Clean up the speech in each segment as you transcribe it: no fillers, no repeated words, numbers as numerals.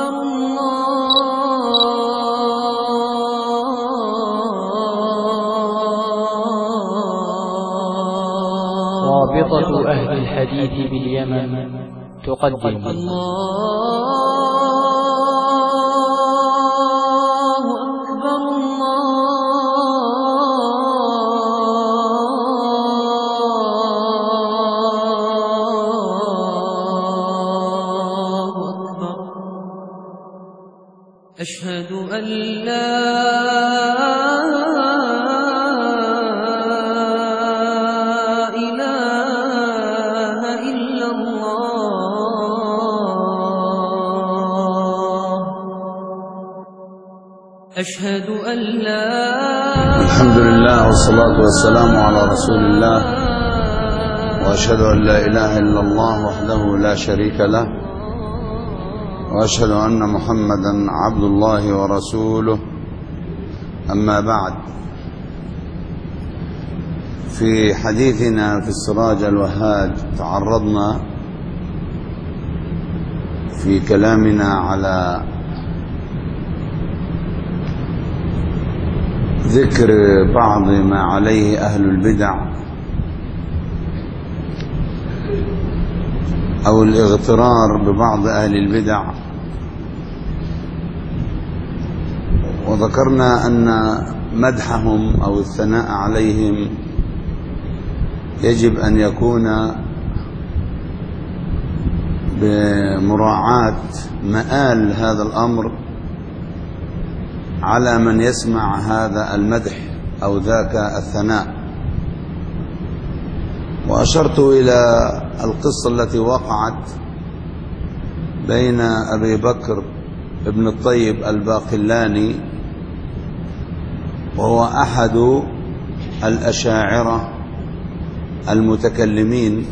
رابطة أهل الحديث باليمن تقدم أشهد أن لا إله إلا الله. أشهد أن لا الحمد لله والصلاة والسلام على رسول الله، وأشهد أن لا إله إلا الله وحده لا شريك له، وأشهد أن محمدا عبد الله ورسوله. أما بعد، في حديثنا في السراج الوهاج تعرضنا في كلامنا على ذكر بعض ما عليه أهل البدع أو الاغترار ببعض أهل البدع، وذكرنا أن مدحهم أو الثناء عليهم يجب أن يكون بمراعاة مآل هذا الأمر على من يسمع هذا المدح أو ذاك الثناء. وأشرت إلى القصة التي وقعت بين أبي بكر ابن الطيب الباقلاني، وهو أحد الأشاعرة المتكلمين،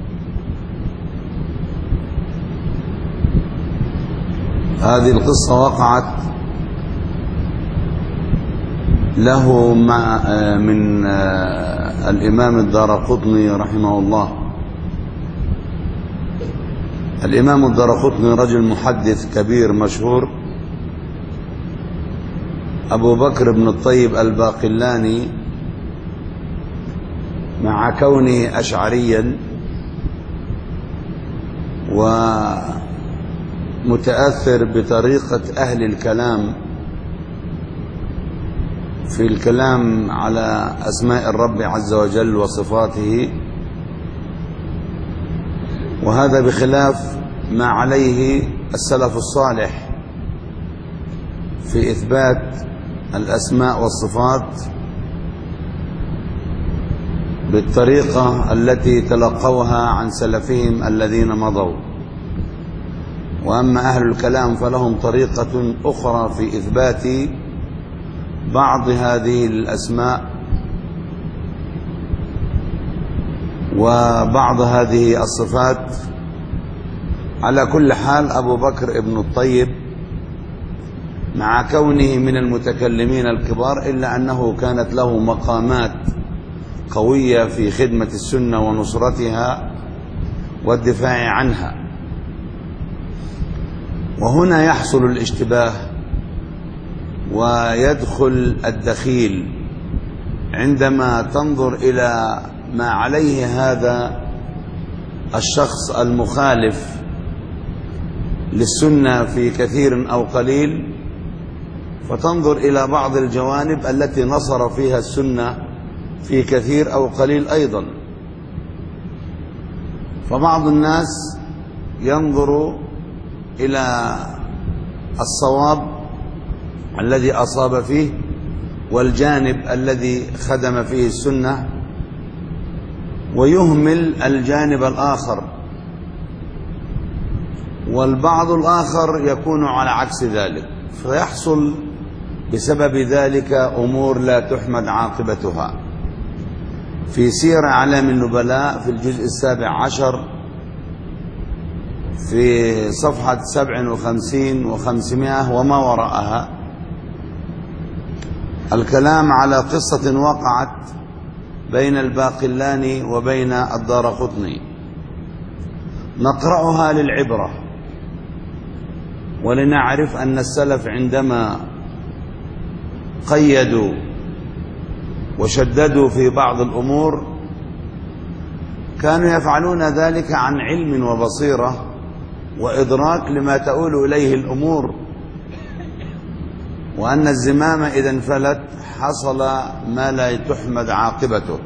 هذه القصة وقعت له من الإمام الدارقطني رحمه الله. الإمام الدارقطني رجل محدث كبير مشهور. أبو بكر بن الطيب الباقلاني مع كونه أشعريا ومتأثر بطريقة أهل الكلام في الكلام على أسماء الرب عز وجل وصفاته، وهذا بخلاف ما عليه السلف الصالح في إثبات الأسماء والصفات بالطريقة التي تلقوها عن سلفهم الذين مضوا. وأما أهل الكلام فلهم طريقة أخرى في إثبات بعض هذه الأسماء وبعض هذه الصفات. على كل حال، أبو بكر ابن الطيب مع كونه من المتكلمين الكبار إلا أنه كانت له مقامات قوية في خدمة السنة ونصرتها والدفاع عنها. وهنا يحصل الاشتباه ويدخل الدخيل عندما تنظر إلى ما عليه هذا الشخص المخالف للسنة في كثير أو قليل، فتنظر إلى بعض الجوانب التي نصر فيها السنة في كثير أو قليل أيضا. فبعض الناس ينظر إلى الصواب الذي أصاب فيه والجانب الذي خدم فيه السنة، ويهمل الجانب الآخر، والبعض الآخر يكون على عكس ذلك، فيحصل بسبب ذلك أمور لا تحمد عاقبتها. في سير أعلام النبلاء في الجزء 17 في صفحة 57 و500 وما وراءها الكلام على قصة وقعت بين الباقلاني وبين الدارقطني، نقرأها للعبرة ولنعرف أن السلف عندما قيدوا وشددوا في بعض الأمور كانوا يفعلون ذلك عن علم وبصيرة وإدراك لما تؤول إليه الأمور، وأن الزمام إذا انفلت حصل ما لا تحمد عاقبته.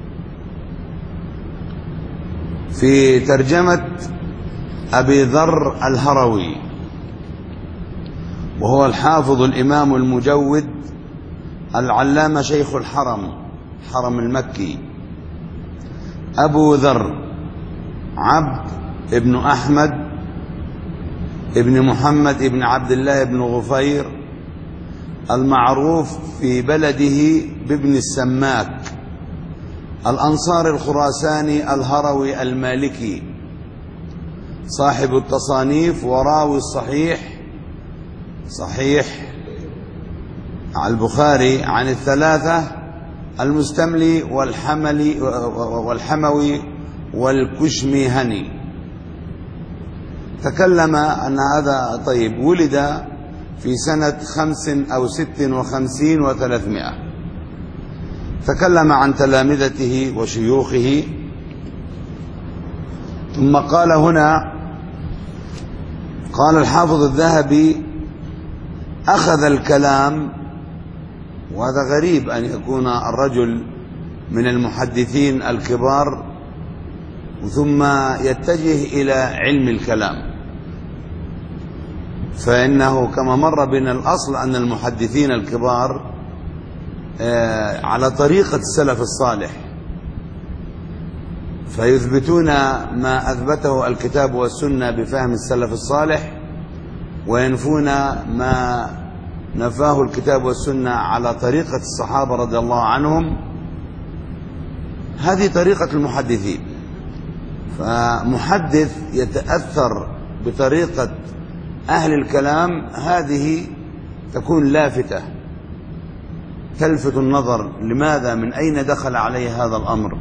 في ترجمة أبي ذر الهروي، وهو الحافظ الإمام المجود العلامة شيخ الحرم المكي، أبو ذر عبد ابن أحمد ابن محمد ابن عبد الله ابن غفير، المعروف في بلده بابن السماك، الأنصاري الخراساني الهروي المالكي، صاحب التصانيف وراوي صحيح البخاري عن الثلاثة المستملي والحموي والكشميهني. تكلم أن هذا طيب ولد في سنة 5 أو 56 و300. تكلم عن تلامذته وشيوخه، ثم قال هنا، قال الحافظ الذهبي: أخذ الكلام. وهذا غريب أن يكون الرجل من المحدثين الكبار ثم يتجه إلى علم الكلام، فإنه كما مر بنا الأصل أن المحدثين الكبار على طريقة السلف الصالح، فيثبتون ما أثبته الكتاب والسنة بفهم السلف الصالح، وينفون ما نفاه الكتاب والسنة على طريقة الصحابة رضي الله عنهم. هذه طريقة المحدثين. فمحدث يتأثر بطريقة أهل الكلام، هذه تكون لافتة تلفت النظر، لماذا؟ من أين دخل عليه هذا الأمر؟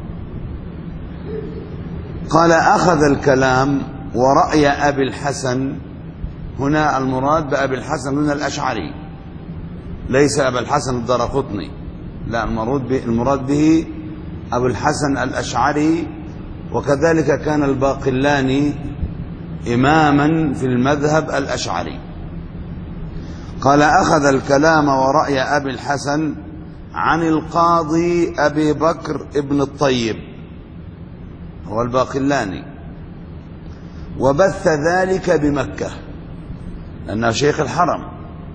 قال: أخذ الكلام ورأي أبي الحسن. هنا المراد بأبي الحسن هنا الأشعري، ليس أبا الحسن الدرقطني، لا، المراد به أبو الحسن الأشعري. وكذلك كان الباقلاني إماما في المذهب الأشعري. قال: أخذ الكلام ورأي أبي الحسن عن القاضي أبي بكر ابن الطيب، هو الباقلاني، وبث ذلك بمكة، لأنه شيخ الحرم،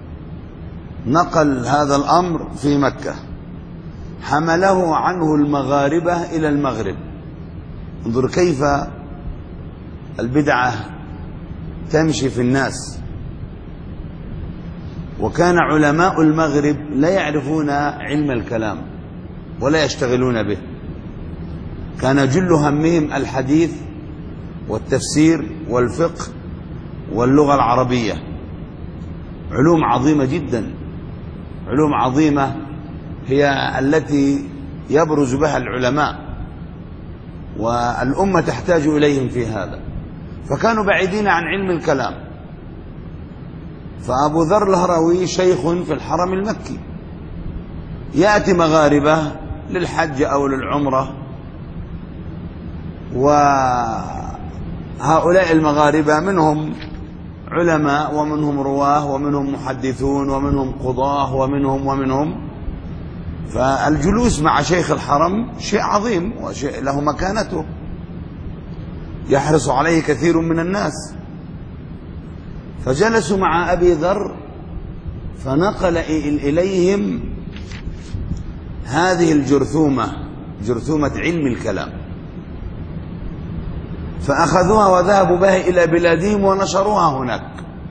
نقل هذا الأمر في مكة، حمله عنه المغاربة إلى المغرب. انظر كيف البدعة تمشي في الناس. وكان علماء المغرب لا يعرفون علم الكلام ولا يشتغلون به، كان جل همهم الحديث والتفسير والفقه واللغة العربية، علوم عظيمة جدا، علوم عظيمة هي التي يبرز بها العلماء، والأمة تحتاج إليهم في هذا، فكانوا بعيدين عن علم الكلام. فأبو ذر الهروي شيخ في الحرم المكي، يأتي مغاربة للحج أو للعمرة، وهؤلاء المغاربة منهم علماء ومنهم رواه ومنهم محدثون ومنهم قضاة ومنهم. فالجلوس مع شيخ الحرم شيء عظيم وشيء له مكانته، يحرص عليه كثير من الناس. فجلسوا مع أبي ذر فنقل إليهم هذه جرثومة علم الكلام، فأخذوها وذهبوا بها إلى بلادهم ونشروها هناك.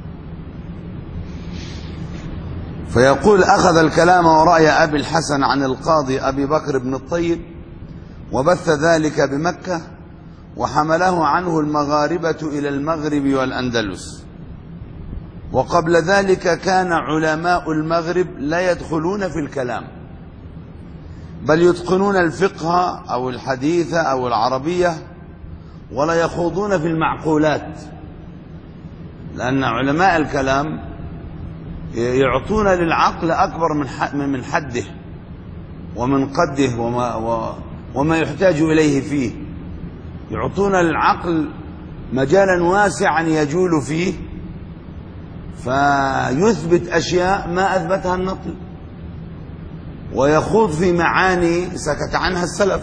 فيقول: أخذ الكلام ورأي أبي الحسن عن القاضي أبي بكر بن الطيب، وبث ذلك بمكة، وحمله عنه المغاربة إلى المغرب والأندلس. وقبل ذلك كان علماء المغرب لا يدخلون في الكلام، بل يتقنون الفقه أو الحديث أو العربية، ولا يخوضون في المعقولات، لأن علماء الكلام يعطون للعقل أكبر من حده ومن قده وما يحتاج إليه فيه، يعطون للعقل مجالا واسعا يجول فيه، فيثبت أشياء ما أثبتها النقل، ويخوض في معاني سكت عنها السلف.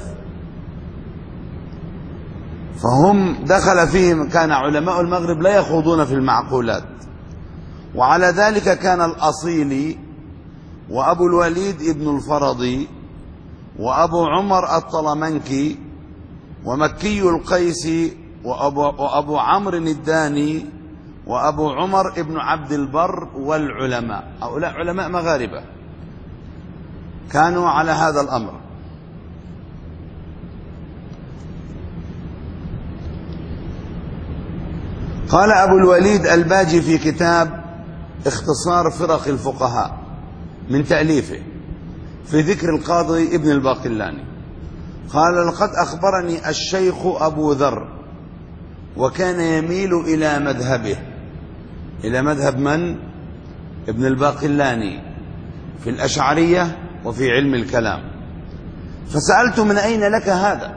فهم دخل فيهم، كان علماء المغرب لا يخوضون في المعقولات. وعلى ذلك كان الأصيلي وأبو الوليد ابن الفرضي وأبو عمر الطلمنكي ومكي القيسي وأبو عمرو الداني وأبو عمر ابن عبد البر والعلماء، هؤلاء علماء مغاربة كانوا على هذا الأمر. قال أبو الوليد الباجي في كتاب اختصار فرق الفقهاء من تأليفه في ذكر القاضي ابن الباقلاني، قال: لقد أخبرني الشيخ أبو ذر، وكان يميل إلى مذهبه، إلى مذهب من؟ ابن الباقلاني في الأشعرية وفي علم الكلام. فسألت: من أين لك هذا؟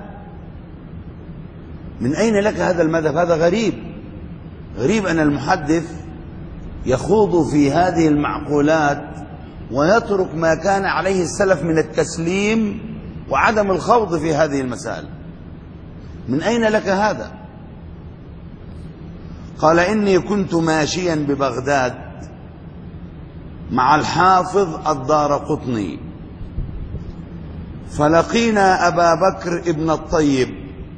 من أين لك هذا المذهب؟ هذا غريب أن المحدث يخوض في هذه المعقولات ويترك ما كان عليه السلف من التسليم وعدم الخوض في هذه المسائل. من أين لك هذا؟ قال: إني كنت ماشيا ببغداد مع الحافظ الدارقطني، فلقينا أبا بكر ابن الطيب،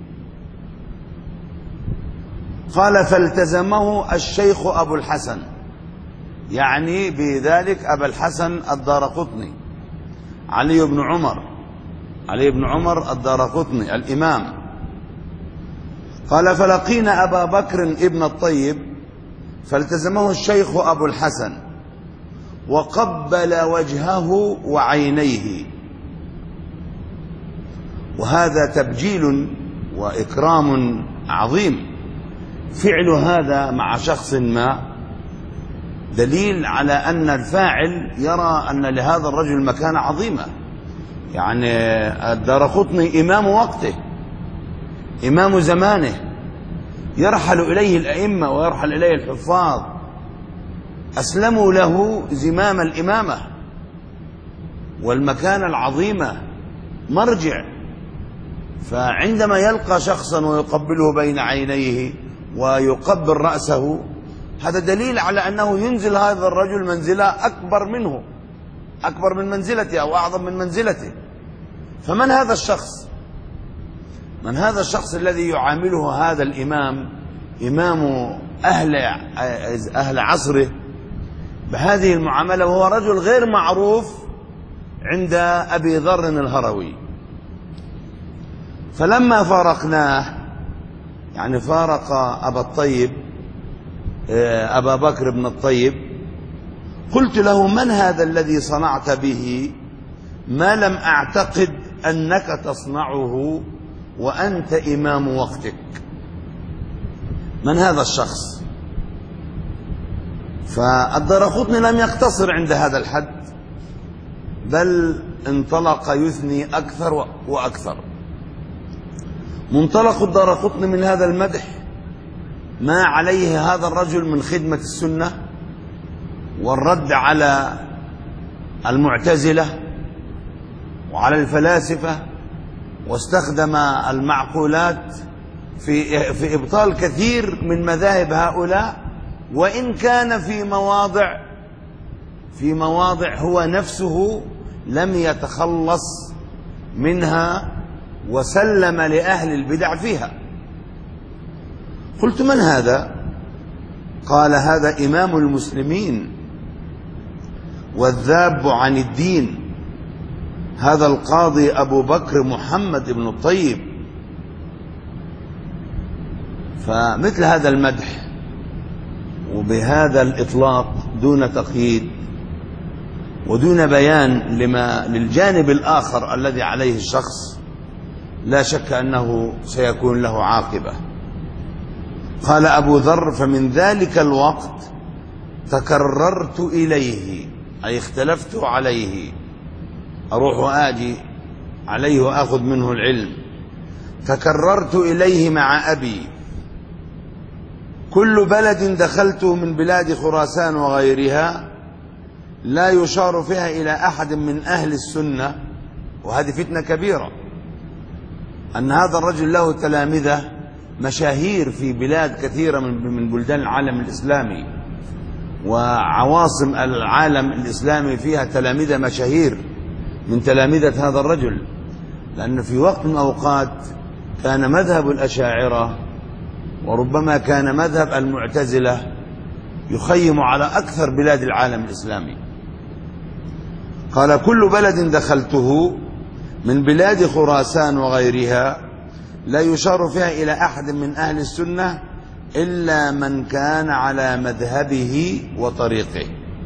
قال: فالتزمه الشيخ أبو الحسن، يعني بذلك أبا الحسن الدارقطني، علي بن عمر الدارقطني الإمام. قال: فلقينا أبا بكر ابن الطيب فالتزمه الشيخ أبو الحسن وقبل وجهه وعينيه. وهذا تبجيل وإكرام عظيم، فعل هذا مع شخص ما دليل على أن الفاعل يرى أن لهذا الرجل مكانة عظيمة. يعني الدارقطني إمام وقته، إمام زمانه، يرحل إليه الأئمة ويرحل إليه الحفاظ، أسلموا له زمام الإمامة والمكانة العظيمة، مرجع. فعندما يلقى شخصا ويقبله بين عينيه ويقبل رأسه، هذا دليل على أنه ينزل هذا الرجل منزلة أكبر منه، أكبر من منزلته أو أعظم من منزلته. فمن هذا الشخص؟ من هذا الشخص الذي يعامله هذا الإمام، إمام أهل عصره، بهذه المعاملة، وهو رجل غير معروف عند أبي ذر الهروي. فلما فارقناه، يعني فارق أبا بكر بن الطيب، قلت له: من هذا الذي صنعت به ما لم أعتقد أنك تصنعه وأنت إمام وقتك؟ من هذا الشخص؟ فالدارقطني لم يقتصر عند هذا الحد، بل انطلق يثني أكثر وأكثر. منطلق الدارقطني من هذا المدح ما عليه هذا الرجل من خدمة السنة والرد على المعتزلة وعلى الفلاسفة، واستخدم المعقولات في إبطال كثير من مذاهب هؤلاء، وإن كان في مواضع هو نفسه لم يتخلص منها وسلم لأهل البدع فيها. قلت: من هذا؟ قال: هذا إمام المسلمين والذاب عن الدين، هذا القاضي أبو بكر محمد بن الطيب. فمثل هذا المدح وبهذا الإطلاق دون تقييد ودون بيان للجانب الآخر الذي عليه الشخص، لا شك أنه سيكون له عاقبة. قال أبو ذر: فمن ذلك الوقت تكررت إليه، أي اختلفت عليه، أروح وآجي عليه وأخذ منه العلم. تكررت إليه مع أبي، كل بلد دخلته من بلاد خراسان وغيرها لا يشار فيها إلى أحد من أهل السنة. وهذه فتنة كبيرة، أن هذا الرجل له تلامذة مشاهير في بلاد كثيرة من بلدان العالم الإسلامي، وعواصم العالم الإسلامي فيها تلامذة مشاهير من تلامذة هذا الرجل. لأن في وقت من الأوقات كان مذهب الأشاعرة وربما كان مذهب المعتزلة يخيم على أكثر بلاد العالم الإسلامي. قال: كل بلد دخلته من بلاد خراسان وغيرها لا يشار فيها إلى أحد من أهل السنة إلا من كان على مذهبه وطريقه.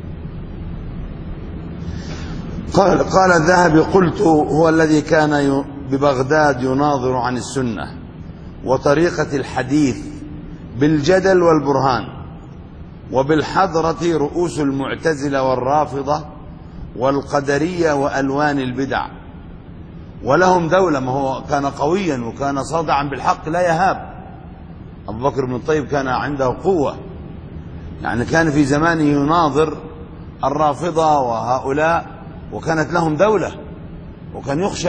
قال الذهبي: قلت: هو الذي كان ببغداد يناظر عن السنة وطريقة الحديث بالجدل والبرهان، وبالحضرة رؤوس المعتزلة والرافضة والقدرية وألوان البدع، ولهم دولة. ما هو كان قويا وكان صادعا بالحق لا يهاب. أبو بكر بن الطيب كان عنده قوة، يعني كان في زمانه يناظر الرافضة وهؤلاء، وكانت لهم دولة، وكان يخشى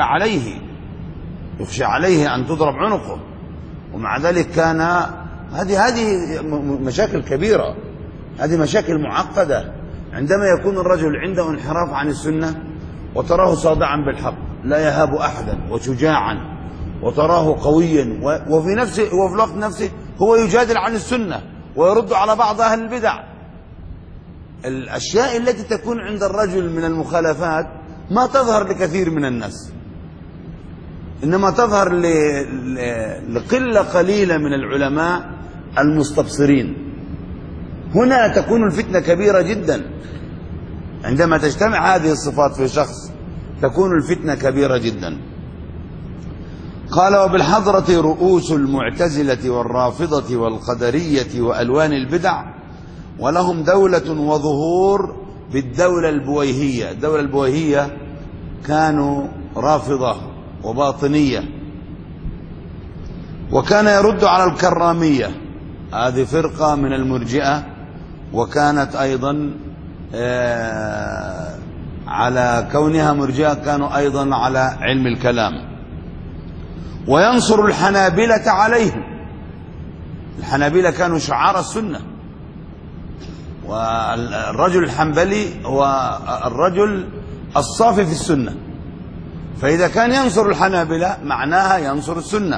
عليه أن تضرب عنقه. ومع ذلك كان هذه مشاكل كبيرة، هذه مشاكل معقدة. عندما يكون الرجل عنده انحراف عن السنة وتراه صادعا بالحق لا يهاب أحدا وشجاعا، وتراه قويا، وفي الوقت نفسه هو يجادل عن السنة ويرد على بعض أهل البدع. الأشياء التي تكون عند الرجل من المخالفات ما تظهر لكثير من الناس، إنما تظهر لقلة قليلة من العلماء المستبصرين. هنا تكون الفتنة كبيرة جدا. عندما تجتمع هذه الصفات في شخص تكون الفتنة كبيرة جدا. قال: وبالحضرة رؤوس المعتزلة والرافضة والقدرية وألوان البدع، ولهم دولة وظهور بالدولة البويهية. الدولة البويهية كانوا رافضة وباطنية، وكان يرد على الكرامية، هذه فرقة من المرجئة، وكانت أيضا على كونها مرجئة كانوا أيضا على علم الكلام. وينصر الحنابلة عليهم. الحنابلة كانوا شعار السنة، والرجل الحنبلي هو الرجل الصافي في السنة، فإذا كان ينصر الحنابلة معناها ينصر السنة.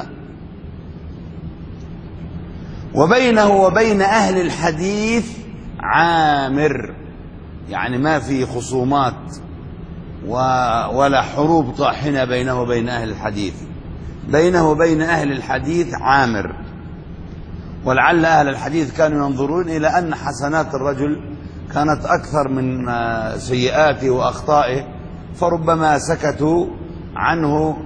وبينه وبين أهل الحديث عامر، يعني ما في خصومات ولا حروب طاحنة بينه وبين أهل الحديث. بينه وبين أهل الحديث عامر. ولعل أهل الحديث كانوا ينظرون إلى أن حسنات الرجل كانت أكثر من سيئاته وأخطائه، فربما سكتوا عنه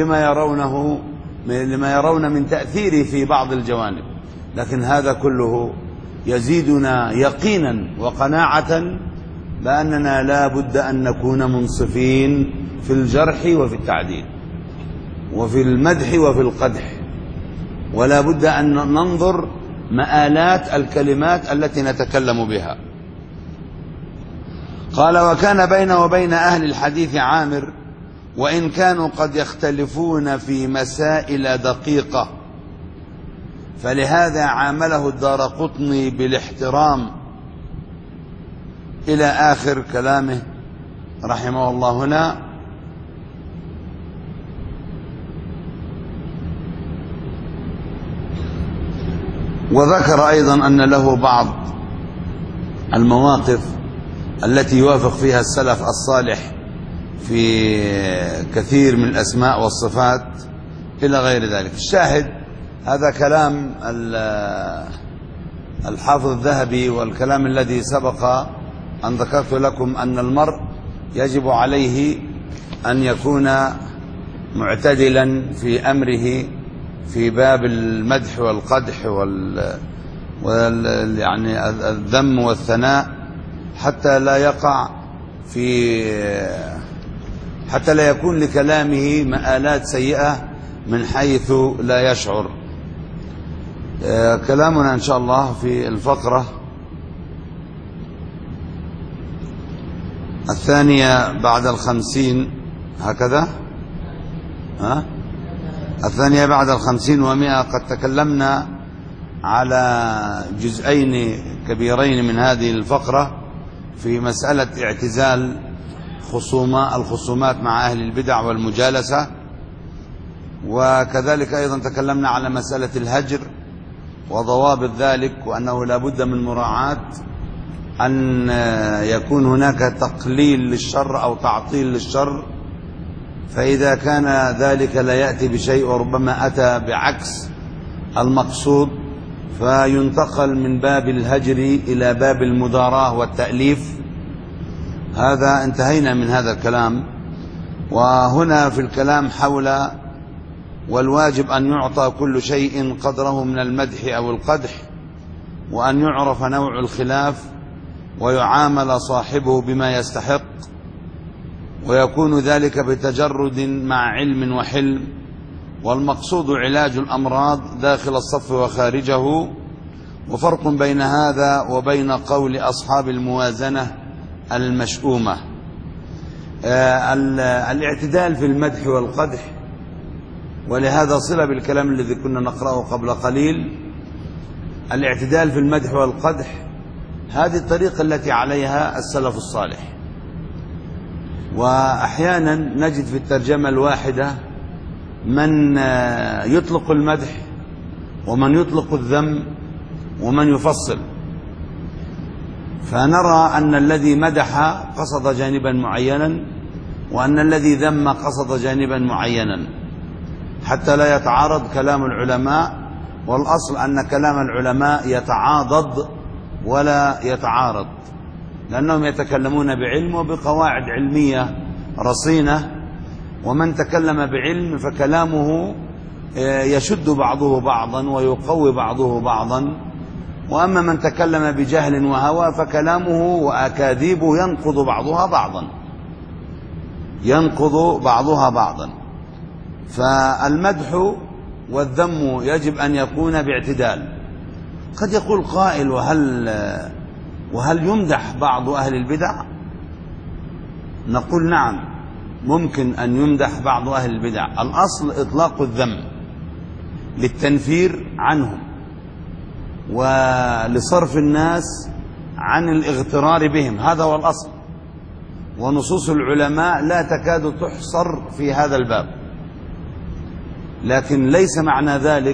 لما يرون من تأثيره في بعض الجوانب. لكن هذا كله يزيدنا يقينا وقناعة بأننا لا بد أن نكون منصفين في الجرح وفي التعديل، وفي المدح وفي القدح، ولا بد أن ننظر مآلات الكلمات التي نتكلم بها. قال: وكان بينه وبين أهل الحديث عامر، وإن كانوا قد يختلفون في مسائل دقيقة، فلهذا عامله الدارقطني بالاحترام، إلى آخر كلامه رحمه الله. هنا وذكر أيضا أن له بعض المواقف التي يوافق فيها السلف الصالح في كثير من الأسماء والصفات إلى غير ذلك. الشاهد هذا كلام الحافظ الذهبي، والكلام الذي سبق أن ذكرت لكم أن المرء يجب عليه أن يكون معتدلا في أمره في باب المدح والقدح يعني الذم والثناء حتى لا يكون لكلامه مآلات سيئة من حيث لا يشعر. كلامنا إن شاء الله في الفقرة الثانية بعد 50 هكذا، الثانية بعد 50 و100. قد تكلمنا على جزئين كبيرين من هذه الفقرة في مسألة اعتزال الخصومات مع أهل البدع والمجالسة، وكذلك أيضا تكلمنا على مسألة الهجر وضوابط ذلك، وأنه لا بد من مراعاة أن يكون هناك تقليل للشر أو تعطيل للشر، فإذا كان ذلك لا يأتي بشيء وربما أتى بعكس المقصود فينتقل من باب الهجر إلى باب المداراة والتأليف. هذا انتهينا من هذا الكلام. وهنا في الكلام حول والواجب أن يعطى كل شيء قدره من المدح أو القدح، وأن يعرف نوع الخلاف ويعامل صاحبه بما يستحق، ويكون ذلك بتجرد مع علم وحلم، والمقصود علاج الأمراض داخل الصف وخارجه. وفرق بين هذا وبين قول أصحاب الموازنة المشؤومة. الاعتدال في المدح والقدح، ولهذا صلة بالكلام الذي كنا نقرأه قبل قليل. الاعتدال في المدح والقدح هذه الطريقة التي عليها السلف الصالح، وأحيانا نجد في الترجمة الواحدة من يطلق المدح ومن يطلق الذم ومن يفصل، فنرى أن الذي مدح قصد جانبا معينا وأن الذي ذم قصد جانبا معينا، حتى لا يتعارض كلام العلماء. والأصل أن كلام العلماء يتعاضد ولا يتعارض، لأنهم يتكلمون بعلم وبقواعد علمية رصينة، ومن تكلم بعلم فكلامه يشد بعضه بعضا ويقوي بعضه بعضا، وأما من تكلم بجهل وهوى فكلامه وأكاذيبه ينقض بعضها بعضا. فالمدح والذم يجب أن يكون باعتدال. قد يقول قائل وهل يمدح بعض أهل البدع؟ نقول نعم، ممكن أن يمدح بعض أهل البدع. الأصل إطلاق الذم للتنفير عنهم ولصرف الناس عن الاغترار بهم، هذا هو الأصل. ونصوص العلماء لا تكاد تحصر في هذا الباب، لكن ليس معنى ذلك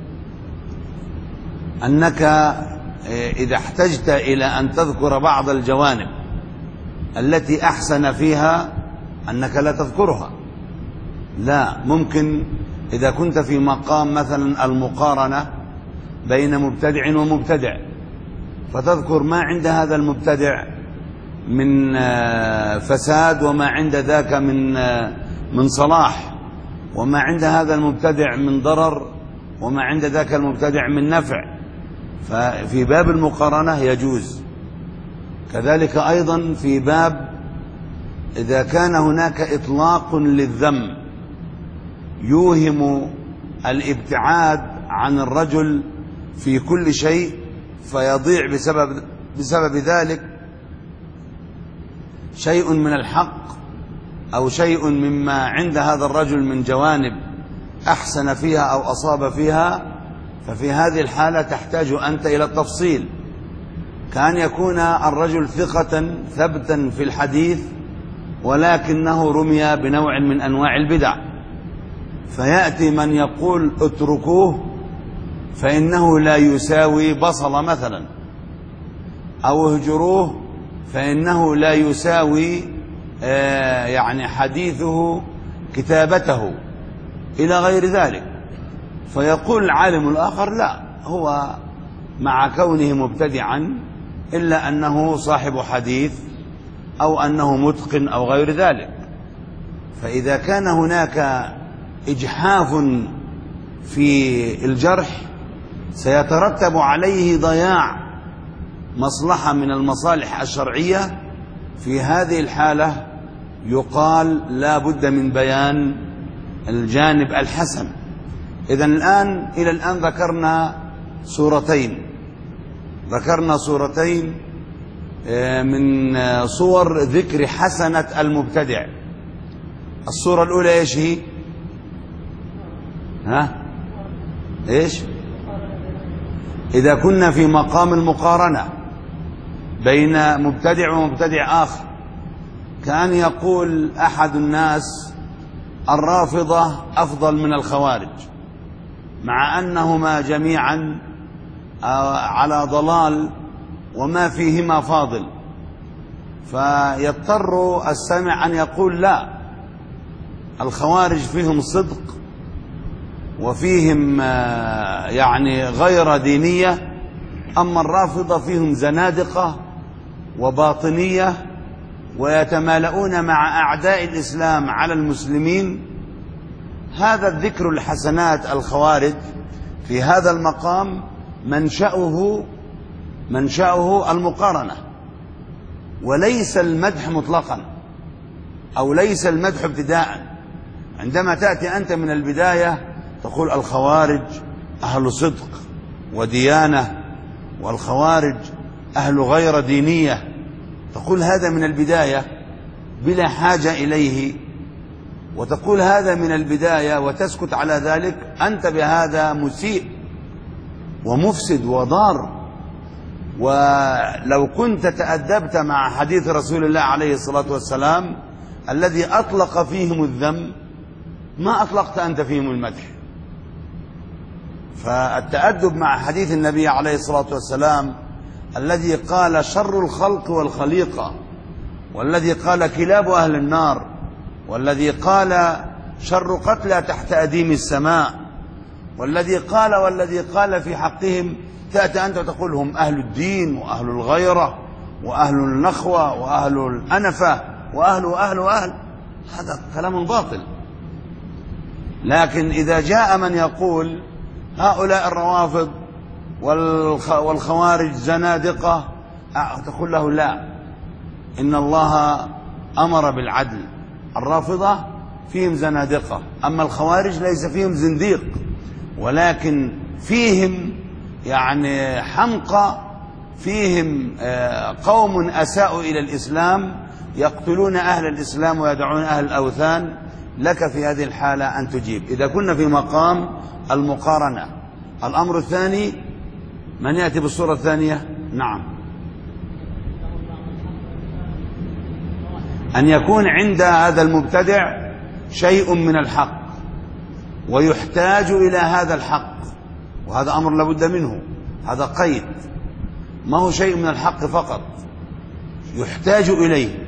أنك إذا احتجت إلى أن تذكر بعض الجوانب التي أحسن فيها أنك لا تذكرها. لا، ممكن إذا كنت في مقام مثلا المقارنة بين مبتدع ومبتدع فتذكر ما عند هذا المبتدع من فساد وما عند ذاك من صلاح، وما عند هذا المبتدع من ضرر وما عند ذاك المبتدع من نفع، ففي باب المقارنة يجوز. كذلك أيضا في باب إذا كان هناك إطلاق للذم يوهم الابتعاد عن الرجل في كل شيء فيضيع بسبب ذلك شيء من الحق أو شيء مما عند هذا الرجل من جوانب أحسن فيها أو أصاب فيها، ففي هذه الحالة تحتاج أنت إلى التفصيل. كان يكون الرجل ثقة ثبتا في الحديث ولكنه رمي بنوع من أنواع البدع، فيأتي من يقول اتركوه فإنه لا يساوي بصل مثلا، أو اهجروه فإنه لا يساوي يعني حديثه كتابته إلى غير ذلك. فيقول العالم الآخر لا، هو مع كونه مبتدعا إلا أنه صاحب حديث أو أنه متقن أو غير ذلك. فإذا كان هناك إجحاف في الجرح سيترتب عليه ضياع مصلحة من المصالح الشرعية، في هذه الحالة يقال لا بد من بيان الجانب الحسن. إذن إلى الآن ذكرنا صورتين من صور ذكر حسنة المبتدع. الصورة الأولى إيش هي؟ إيش؟ إذا كنا في مقام المقارنة بين مبتدع ومبتدع آخر، كان يقول أحد الناس الرافضة أفضل من الخوارج، مع أنهما جميعا على ضلال وما فيهما فاضل، فيضطر السامع أن يقول لا، الخوارج فيهم صدق وفيهم يعني غير دينية، أما الرافضة فيهم زنادقة وباطنية ويتمالؤون مع أعداء الإسلام على المسلمين. هذا الذكر الحسنات الخوارج في هذا المقام منشأه المقارنة، وليس المدح مطلقا أو ليس المدح ابتداء. عندما تأتي أنت من البداية تقول الخوارج أهل صدق وديانة، والخوارج أهل غير دينية، تقول هذا من البداية بلا حاجة إليه، وتقول هذا من البداية وتسكت على ذلك، أنت بهذا مسيء ومفسد وضار. ولو كنت تأدبت مع حديث رسول الله عليه الصلاة والسلام الذي أطلق فيهم الذم، ما أطلقت أنت فيهم المدح. فالتأدب مع حديث النبي عليه الصلاة والسلام الذي قال شر الخلق والخليقة، والذي قال كلاب أهل النار، والذي قال شر قتلى تحت أديم السماء، والذي قال في حقهم، تأتي أنت وتقول هم أهل الدين وأهل الغيرة وأهل النخوة وأهل الأنفة وأهل. هذا كلام باطل. لكن إذا جاء من يقول هؤلاء الروافض والخوارج زنادقة، تقول له لا، إن الله أمر بالعدل، الرافضة فيهم زنادقة، أما الخوارج ليس فيهم زنديق، ولكن فيهم يعني حمقى، فيهم قوم أساءوا إلى الإسلام، يقتلون أهل الإسلام ويدعون أهل الأوثان. لك في هذه الحالة أن تجيب إذا كنا في مقام المقارنة. الأمر الثاني، من يأتي بالصورة الثانية؟ نعم، أن يكون عند هذا المبتدع شيء من الحق ويحتاج إلى هذا الحق، وهذا أمر لابد منه، هذا قيد، ما هو شيء من الحق فقط، يحتاج إليه.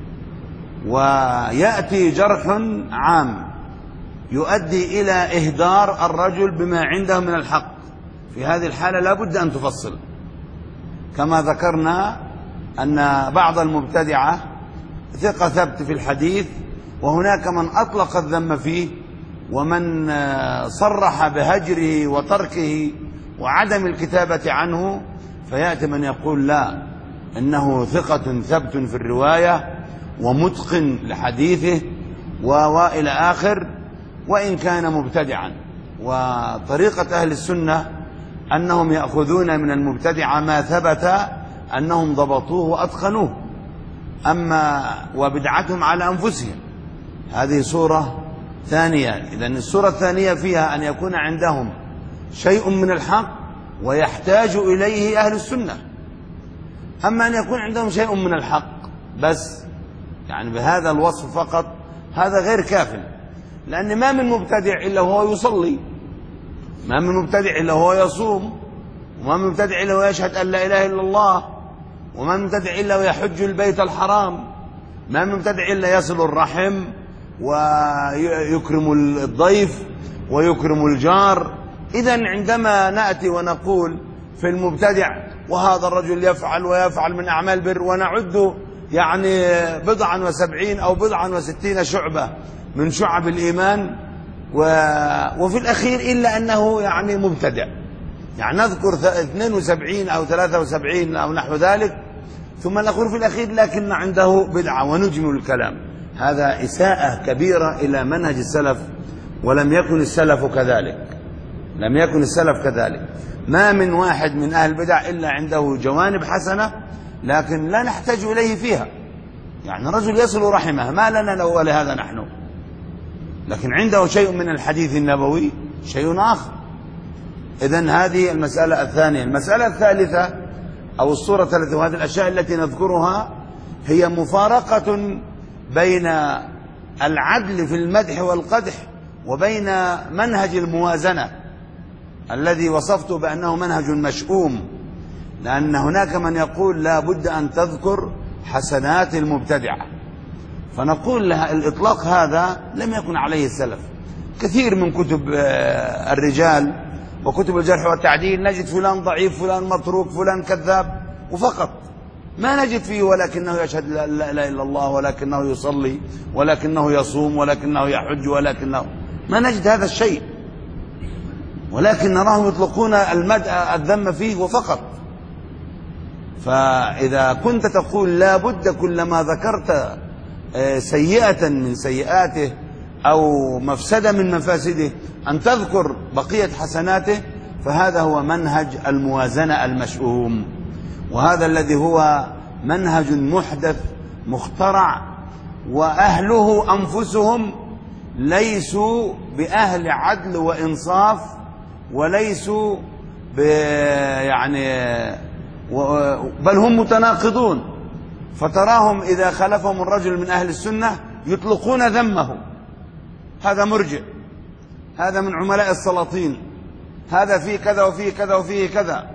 ويأتي جرح عام يؤدي إلى إهدار الرجل بما عنده من الحق، في هذه الحالة لابد أن تفصل. كما ذكرنا أن بعض المبتدعة ثقة ثبت في الحديث، وهناك من أطلق الذم فيه، ومن صرح بهجره وتركه وعدم الكتابة عنه، فيأتي من يقول لا، إنه ثقة ثبت في الرواية ومتقن لحديثه وإلى آخر، وإن كان مبتدعا. وطريقة أهل السنة أنهم يأخذون من المبتدع ما ثبت أنهم ضبطوه وأتقنوه، أما وبدعتهم على أنفسهم. هذه صورة ثانية. إذن الصورة الثانية فيها أن يكون عندهم شيء من الحق ويحتاج إليه أهل السنة. أما أن يكون عندهم شيء من الحق بس، يعني بهذا الوصف فقط، هذا غير كاف، لأن ما من مبتدع إلا هو يصلي، ما من مبتدع إلا هو يصوم، وما من مبتدع إلا هو يشهد أن لا إله إلا الله، وما من مبتدع إلا هو يحج البيت الحرام، ما من مبتدع إلا يصل الرحم ويكرم الضيف ويكرم الجار. إذن عندما نأتي ونقول في المبتدع وهذا الرجل يفعل ويفعل من أعمال بر، ونعد يعني 70 أو 60 شعبة من شعب الإيمان، وفي الأخير إلا أنه يعني مبتدع، يعني نذكر 72 أو 73 أو نحو ذلك، ثم نقول في الأخير لكن عنده بدعة ونجمل الكلام. هذا إساءة كبيرة إلى منهج السلف، ولم يكن السلف كذلك، لم يكن السلف كذلك. ما من واحد من أهل البدع إلا عنده جوانب حسنة لكن لا نحتاج إليه فيها. يعني رجل يصل رحمه، ما لنا له ولهذا نحن، لكن عنده شيء من الحديث النبوي شيء آخر. إذن هذه المسألة الثانية. المسألة الثالثة أو الصورة الثالثة، وهذه الأشياء التي نذكرها هي مفارقة بين العدل في المدح والقدح وبين منهج الموازنة الذي وصفته بأنه منهج مشؤوم، لأن هناك من يقول لا بد أن تذكر حسنات المبتدعة، فنقول لها الإطلاق هذا لم يكن عليه السلف. كثير من كتب الرجال وكتب الجرح والتعديل نجد فلان ضعيف، فلان متروك، فلان كذاب، وفقط. ما نجد فيه ولكنه يشهد لا إله إلا الله، ولكنه يصلي، ولكنه يصوم، ولكنه يحج، ولكنه ما نجد هذا الشيء، ولكن نراهم يطلقون الذم فيه وفقط. فإذا كنت تقول لا بد كلما ذكرت سيئة من سيئاته أو مفسدة من مفاسده أن تذكر بقية حسناته، فهذا هو منهج الموازنة المشؤوم، وهذا الذي هو منهج محدث مخترع، وأهله أنفسهم ليسوا بأهل عدل وإنصاف، وليسوا بل هم متناقضون. فتراهم إذا خلفهم الرجل من أهل السنة يطلقون ذمه، هذا مرجئ، هذا من عملاء السلاطين، هذا فيه كذا وفيه كذا وفيه كذا،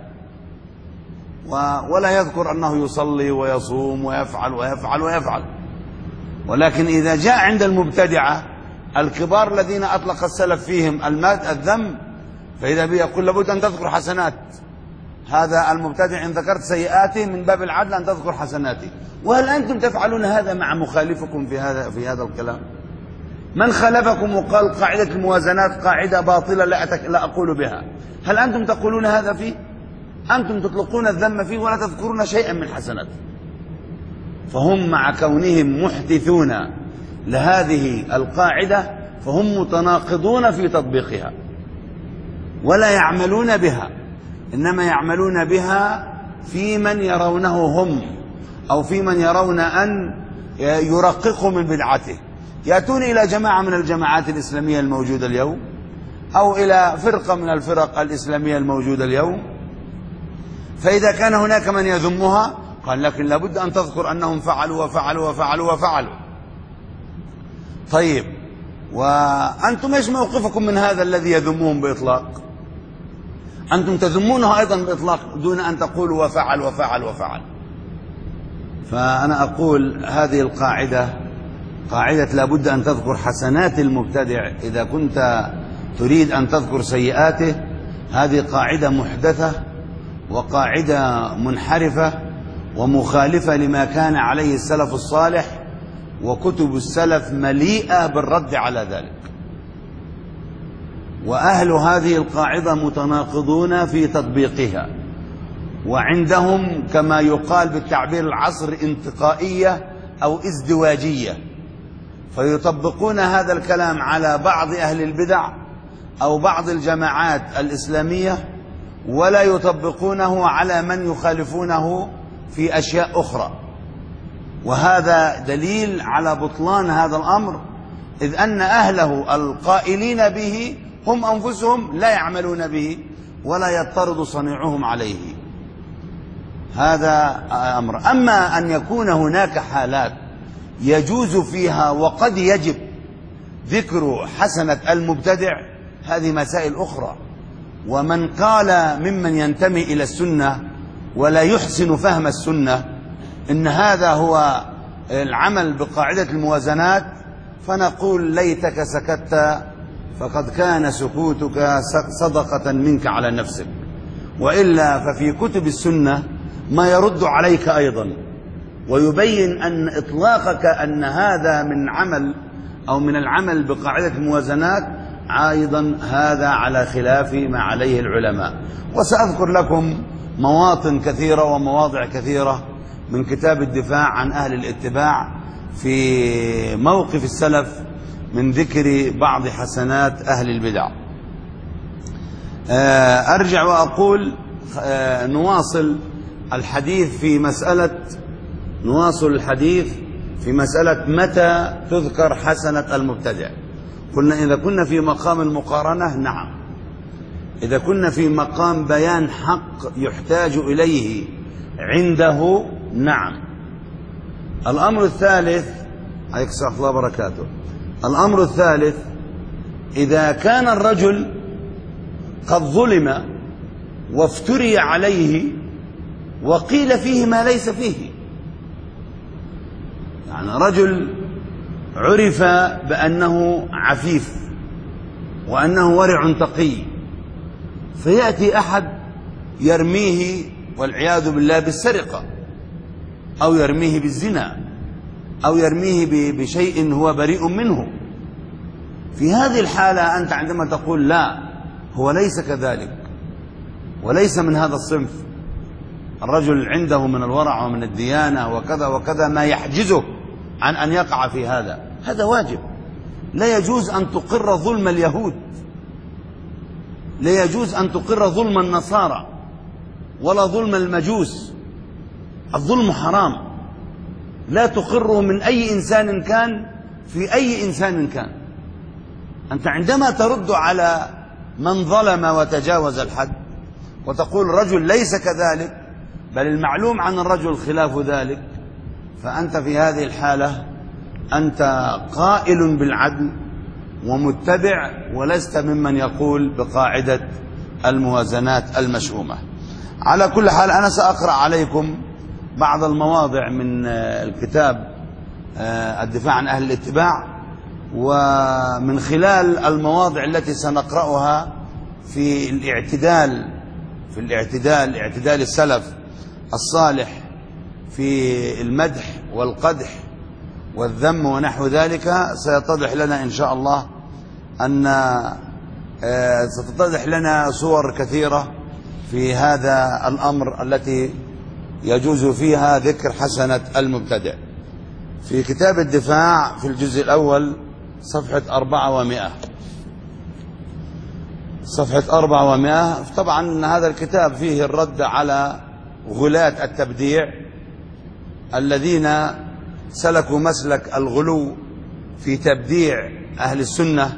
ولا يذكر أنه يصلي ويصوم ويفعل ويفعل ويفعل. ولكن إذا جاء عند المبتدعة الكبار الذين أطلق السلف فيهم الذم، فإذا به يقول لابد أن تذكر حسنات هذا المبتدع، إن ذكرت سيئاته من باب العدل أن تذكر حسناته. وهل أنتم تفعلون هذا مع مخالفكم في هذا الكلام؟ من خالفكم وقال قاعدة الموازنات قاعدة باطلة لا أقول بها، هل أنتم تقولون هذا فيه؟ أنتم تطلقون الذم فيه ولا تذكرون شيئا من حسناته. فهم مع كونهم محدثون لهذه القاعدة فهم متناقضون في تطبيقها، ولا يعملون بها، إنما يعملون بها في من يرونه هم، أو في من يرون أن يرققوا من بدعته. يأتون إلى جماعة من الجماعات الإسلامية الموجودة اليوم، أو إلى فرقة من الفرق الإسلامية الموجودة اليوم، فإذا كان هناك من يذمها قال لكن لابد أن تذكر أنهم فعلوا وفعلوا وفعلوا وفعلوا. طيب، وأنتم إيش موقفكم من هذا الذي يذمهم بإطلاق؟ أنتم تذمونه أيضا بإطلاق دون أن تقولوا وفعل وفعل وفعل. فأنا أقول هذه القاعدة، قاعدة لابد أن تذكر حسنات المبتدع إذا كنت تريد أن تذكر سيئاته، هذه قاعدة محدثة وقاعدة منحرفة ومخالفة لما كان عليه السلف الصالح، وكتب السلف مليئة بالرد على ذلك. وأهل هذه القاعدة متناقضون في تطبيقها، وعندهم كما يقال بالتعبير العصر انتقائية أو ازدواجية، فيطبقون هذا الكلام على بعض أهل البدع أو بعض الجماعات الإسلامية، ولا يطبقونه على من يخالفونه في أشياء أخرى. وهذا دليل على بطلان هذا الأمر، إذ أن أهله القائلين به هم أنفسهم لا يعملون به ولا يضطرد صنيعهم عليه. هذا أمر. أما أن يكون هناك حالات يجوز فيها وقد يجب ذكر حسنة المبتدع، هذه مسائل أخرى. ومن قال ممن ينتمي إلى السنة ولا يحسن فهم السنة إن هذا هو العمل بقاعدة الموازنات، فنقول ليتك سكت، فقد كان سكوتك صدقة منك على نفسك، وإلا ففي كتب السنة ما يرد عليك أيضا ويبين أن إطلاقك أن هذا من عمل أو من العمل بقاعدة الموازنات أيضا هذا على خلاف ما عليه العلماء. وسأذكر لكم مواطن كثيرة ومواضع كثيرة من كتاب الدفاع عن أهل الاتباع في موقف السلف من ذكر بعض حسنات أهل البدع. أرجع وأقول نواصل الحديث في مسألة متى تذكر حسنة المبتدع. قلنا إذا كنا في مقام المقارنة نعم، إذا كنا في مقام بيان حق يحتاج إليه عنده نعم. الأمر الثالث عليك الله وبركاته، الأمر الثالث إذا كان الرجل قد ظلم وافتري عليه وقيل فيه ما ليس فيه، يعني رجل عرف بأنه عفيف وأنه ورع تقي، فيأتي أحد يرميه والعياذ بالله بالسرقة أو يرميه بالزنا أو يرميه بشيء هو بريء منه. في هذه الحالة أنت عندما تقول لا هو ليس كذلك وليس من هذا الصنف، الرجل عنده من الورع ومن الديانة وكذا وكذا ما يحجزه عن أن يقع في هذا واجب. لا يجوز أن تقر ظلم اليهود، لا يجوز أن تقر ظلم النصارى ولا ظلم المجوس. الظلم حرام، لا تقره من أي إنسان كان في أي إنسان كان. أنت عندما ترد على من ظلم وتجاوز الحد وتقول الرجل ليس كذلك بل المعلوم عن الرجل خلاف ذلك، فأنت في هذه الحالة أنت قائل بالعدل ومتبع ولست ممن يقول بقاعدة الموازنات المشؤومة. على كل حال أنا سأقرأ عليكم بعض المواضع من الكتاب الدفاع عن أهل الاتباع، ومن خلال المواضع التي سنقرأها في اعتدال السلف الصالح في المدح والقدح والذم ونحو ذلك، سيتضح لنا إن شاء الله أن ستتضح لنا صور كثيرة في هذا الأمر التي يجوز فيها ذكر حسنة المبتدع. في كتاب الدفاع في الجزء الأول صفحة 400. طبعا هذا الكتاب فيه الرد على غلاة التبديع الذين سلكوا مسلك الغلو في تبديع أهل السنة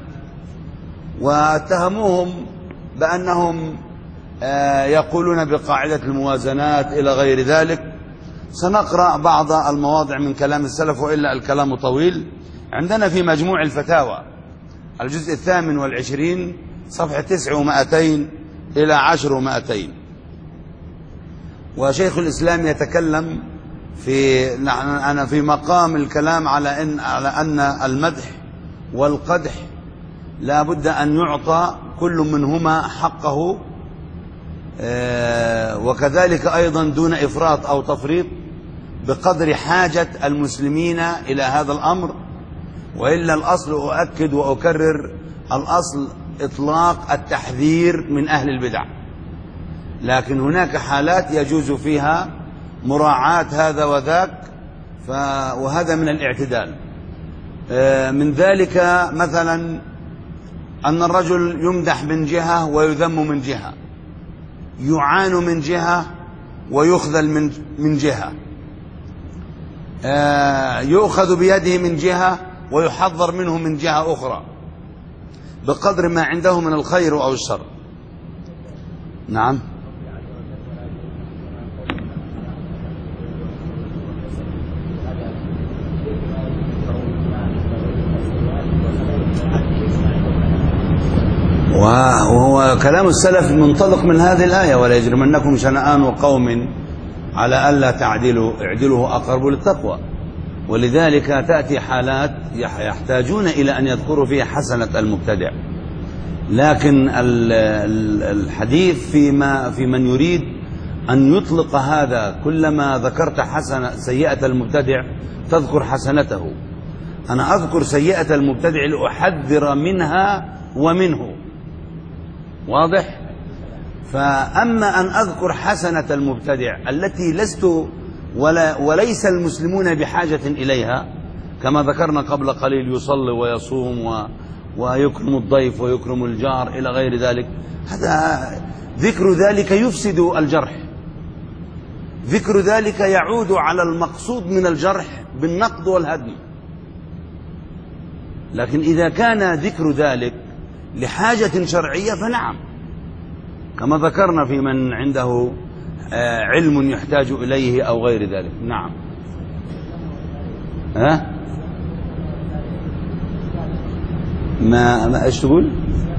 واتهموهم بأنهم يقولون بقاعدة الموازنات إلى غير ذلك. سنقرأ بعض المواضع من كلام السلف وإلا الكلام طويل. عندنا في مجموع الفتاوى الجزء 28 صفحة 900 إلى 1000. وشيخ الإسلام يتكلم أنا في مقام الكلام على أن المدح والقدح لا بد أن يعطى كل منهما حقه، وكذلك أيضا دون إفراط أو تفريط بقدر حاجة المسلمين إلى هذا الأمر. وإلا الأصل أؤكد وأكرر الأصل إطلاق التحذير من أهل البدع، لكن هناك حالات يجوز فيها مراعاة هذا وذاك، وهذا من الاعتدال. من ذلك مثلا أن الرجل يمدح من جهة ويذم من جهة، يعان من جهة ويخذل من جهة، يؤخذ بيده من جهة ويحذر منه من جهة أخرى بقدر ما عنده من الخير أو الشر. نعم. وهو كلام السلف منطلق من هذه الآية: ولا يجرمنكم شنآن قوم على ألا تعدلوا اعدلوا أقرب للتقوى. ولذلك تأتي حالات يحتاجون إلى أن يذكروا فيها حسنة المبتدع، لكن الحديث في من يريد أن يطلق هذا، كلما ذكرت سيئة المبتدع تذكر حسنته. أنا أذكر سيئة المبتدع لأحذر منها ومنه. واضح؟ فأما أن أذكر حسنة المبتدع التي وليس المسلمون بحاجة إليها، كما ذكرنا قبل قليل، يصلي ويصوم ويكرم الضيف ويكرم الجار إلى غير ذلك، هذا ذكر ذلك يفسد الجرح، ذكر ذلك يعود على المقصود من الجرح بالنقد والهدم. لكن إذا كان ذكر ذلك لحاجة شرعية فنعم، كما ذكرنا في من عنده علم يحتاج إليه أو غير ذلك. نعم. ما ايش تقول؟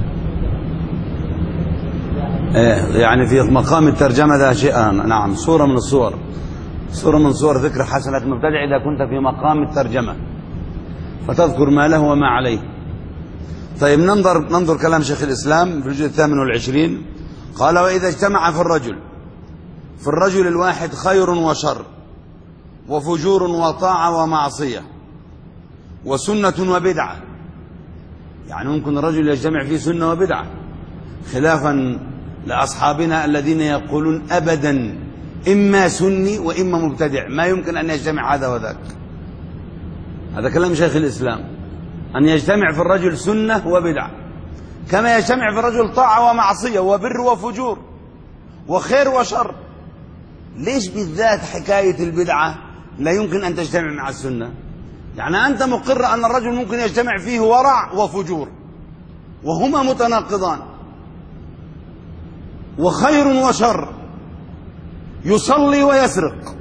يعني في مقام الترجمة ذا شيء. نعم، صورة من صور ذكر حسنة المبتدع إذا كنت في مقام الترجمة، فتذكر ما له وما عليه. طيب، ننظر كلام شيخ الإسلام في الجزء 28. قال: وإذا اجتمع في الرجل الواحد خير وشر وفجور وطاعة ومعصية وسنة وبدعة، يعني ممكن الرجل يجتمع فيه سنة وبدعة، خلافا لأصحابنا الذين يقولون أبدا إما سني وإما مبتدع، ما يمكن أن يجتمع هذا وذاك. هذا كلام شيخ الإسلام، أن يجتمع في الرجل سنة وبدعة، كما يجتمع في الرجل طاعة ومعصية وبر وفجور وخير وشر. ليش بالذات حكاية البدعة لا يمكن أن تجتمع مع السنة؟ يعني أنت مقر أن الرجل ممكن يجتمع فيه ورع وفجور وهما متناقضان، وخير وشر، يصلي ويسرق،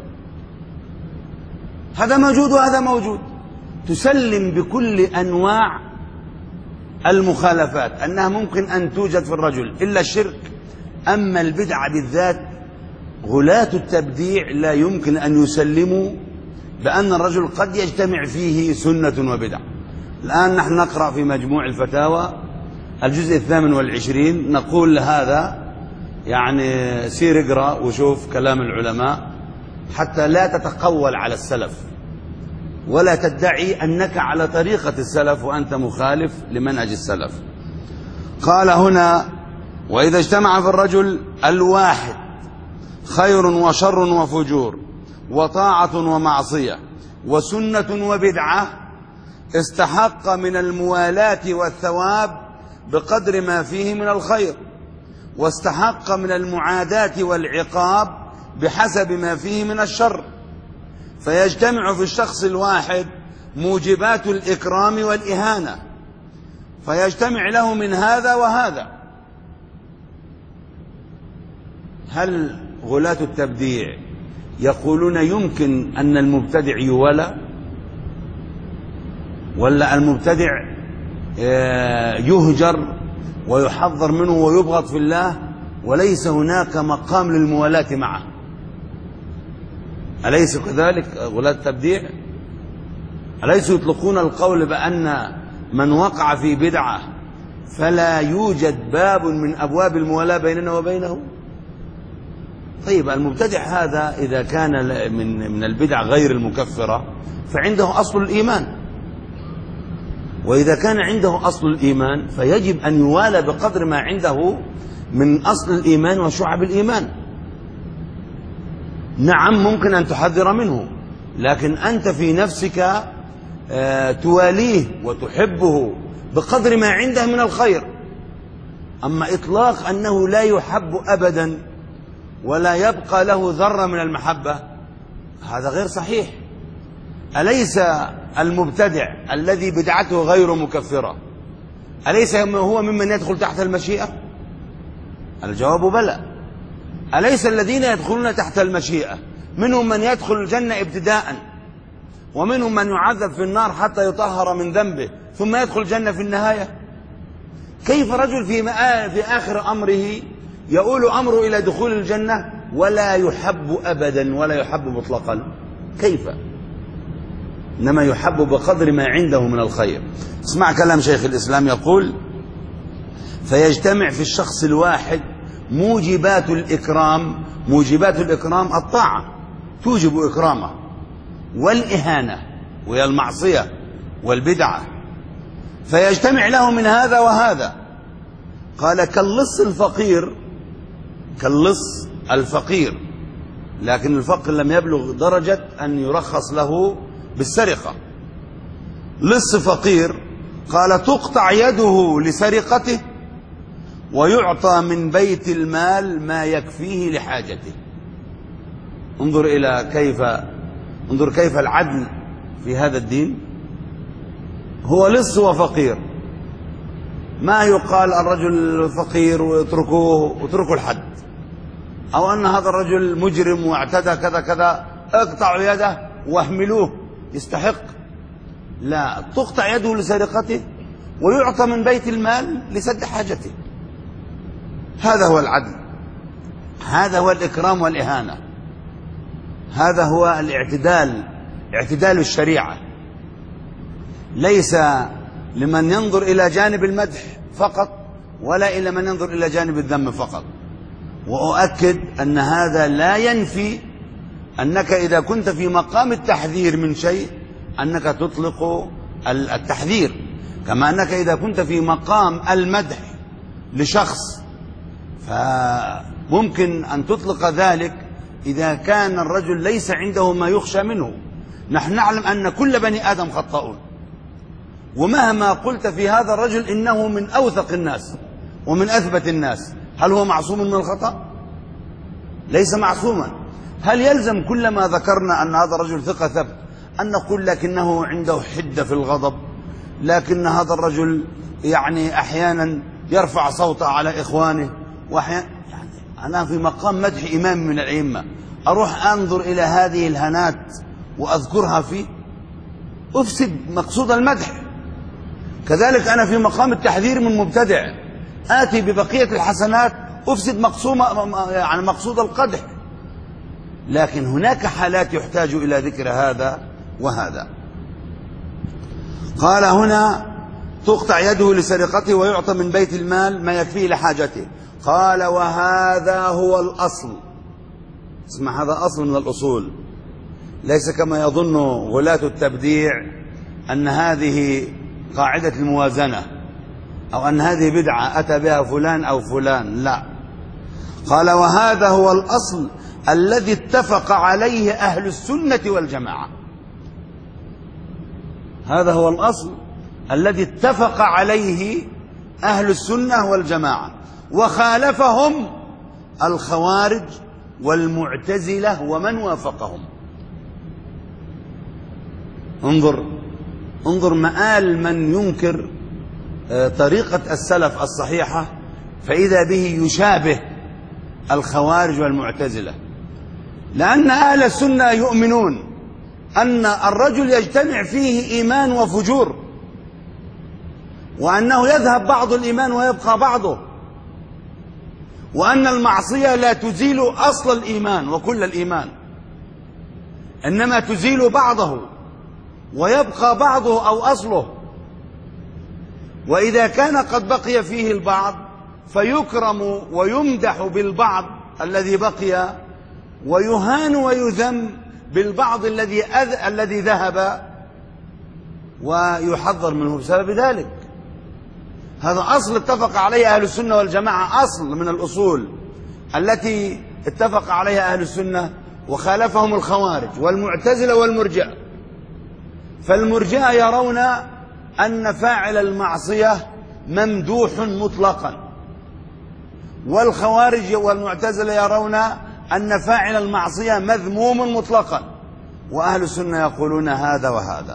هذا موجود وهذا موجود. تسلم بكل أنواع المخالفات أنها ممكن أن توجد في الرجل إلا الشرك. أما البدعة بالذات، غلاة التبديع لا يمكن أن يسلموا بأن الرجل قد يجتمع فيه سنة وبدعة. الآن نحن نقرأ في مجموع الفتاوى الجزء 28، نقول هذا يعني سير اقرأ وشوف كلام العلماء حتى لا تتقول على السلف ولا تدعي أنك على طريقة السلف وأنت مخالف لمنهج السلف. قال هنا: وإذا اجتمع في الرجل الواحد خير وشر وفجور وطاعة ومعصية وسنة وبدعة، استحق من الموالاة والثواب بقدر ما فيه من الخير، واستحق من المعاداة والعقاب بحسب ما فيه من الشر. فيجتمع في الشخص الواحد موجبات الإكرام والإهانة، فيجتمع له من هذا وهذا. هل غلاة التبديع يقولون يمكن أن المبتدع يولى، ولا المبتدع يهجر ويحذر منه ويبغض في الله وليس هناك مقام للموالاة معه؟ أليس كذلك غلاة التبديع؟ أليس يطلقون القول بأن من وقع في بدعة فلا يوجد باب من أبواب الموالاة بيننا وبينه؟ طيب، المبتدع هذا إذا كان من البدع غير المكفرة فعنده أصل الإيمان، وإذا كان عنده أصل الإيمان فيجب أن يوالى بقدر ما عنده من أصل الإيمان وشعب الإيمان. نعم، ممكن أن تحذر منه، لكن أنت في نفسك تواليه وتحبه بقدر ما عنده من الخير. أما إطلاق أنه لا يحب أبدا ولا يبقى له ذرة من المحبة، هذا غير صحيح. أليس المبتدع الذي بدعته غير مكفرة أليس هو ممن يدخل تحت المشيئة؟ الجواب بلى. أليس الذين يدخلون تحت المشيئة منهم من يدخل الجنة ابتداء، ومنهم من يعذب في النار حتى يطهر من ذنبه ثم يدخل الجنة في النهاية؟ كيف رجل في آخر أمره يؤول أمره إلى دخول الجنة ولا يحب أبدا ولا يحب مطلقا؟ كيف؟ إنما يحب بقدر ما عنده من الخير. اسمع كلام شيخ الإسلام، يقول: فيجتمع في الشخص الواحد موجبات الإكرام. موجبات الإكرام الطاعة توجب إكرامه، والإهانة وهي المعصية والبدعة، فيجتمع له من هذا وهذا. قال كاللص الفقير، كاللص الفقير، لكن الفقر لم يبلغ درجة أن يرخص له بالسرقة. لص فقير، قال تقطع يده لسرقته ويعطى من بيت المال ما يكفيه لحاجته. انظر كيف العدل في هذا الدين. هو لص وفقير، ما يقال الرجل فقير واتركوا الحد، أو أن هذا الرجل مجرم واعتدى كذا كذا اقطعوا يده واهملوه يستحق. لا، تقطع يده لسرقته ويعطى من بيت المال لسد حاجته. هذا هو العدل، هذا هو الإكرام والإهانة، هذا هو الاعتدال، اعتدال الشريعة. ليس لمن ينظر إلى جانب المدح فقط ولا إلى من ينظر إلى جانب الذم فقط. وأؤكد أن هذا لا ينفي أنك إذا كنت في مقام التحذير من شيء أنك تطلق التحذير، كما أنك إذا كنت في مقام المدح لشخص فممكن أن تطلق ذلك إذا كان الرجل ليس عنده ما يخشى منه. نحن نعلم أن كل بني آدم خطاؤون، ومهما قلت في هذا الرجل إنه من أوثق الناس ومن أثبت الناس، هل هو معصوم من الخطأ؟ ليس معصوما. هل يلزم كلما ذكرنا أن هذا الرجل ثقة ثبت أن نقول لكنه عنده حدة في الغضب، لكن هذا الرجل يعني أحيانا يرفع صوته على إخوانه، وأحيانا يعني أنا في مقام مدح إمام من الأئمة أروح أنظر إلى هذه الهنات وأذكرها فيه، أفسد مقصود المدح. كذلك أنا في مقام التحذير من مبتدع آتي ببقية الحسنات أفسد مقصود القدح. لكن هناك حالات يحتاج إلى ذكر هذا وهذا. قال هنا تقطع يده لسرقته ويعطى من بيت المال ما يكفيه لحاجته. قال وهذا هو الأصل. اسمع، هذا أصل من الأصول، ليس كما يظن غلاة التبديع أن هذه قاعدة الموازنة أو أن هذه بدعة أتى بها فلان أو فلان، لا. قال وهذا هو الأصل الذي اتفق عليه أهل السنة والجماعة. هذا هو الأصل الذي اتفق عليه أهل السنة والجماعة، وخالفهم الخوارج والمعتزلة ومن وافقهم. انظر مآل من ينكر طريقة السلف الصحيحة فإذا به يشابه الخوارج والمعتزلة، لأن أهل السنة يؤمنون أن الرجل يجتمع فيه إيمان وفجور، وأنه يذهب بعض الإيمان ويبقى بعضه، وأن المعصية لا تزيل أصل الإيمان وكل الإيمان، إنما تزيل بعضه ويبقى بعضه أو أصله. وإذا كان قد بقي فيه البعض فيكرم ويمدح بالبعض الذي بقي، ويهان ويذم بالبعض الذي ذهب، ويحذر منه بسبب ذلك. هذا أصل اتفق عليه أهل السنة والجماعة، أصل من الأصول التي اتفق عليها أهل السنة وخالفهم الخوارج والمعتزلة والمرجئة. فالمرجئة يرون أن فاعل المعصية ممدوح مطلقا، والخوارج والمعتزلة يرون أن فاعل المعصية مذموم مطلقا، وأهل السنة يقولون هذا وهذا.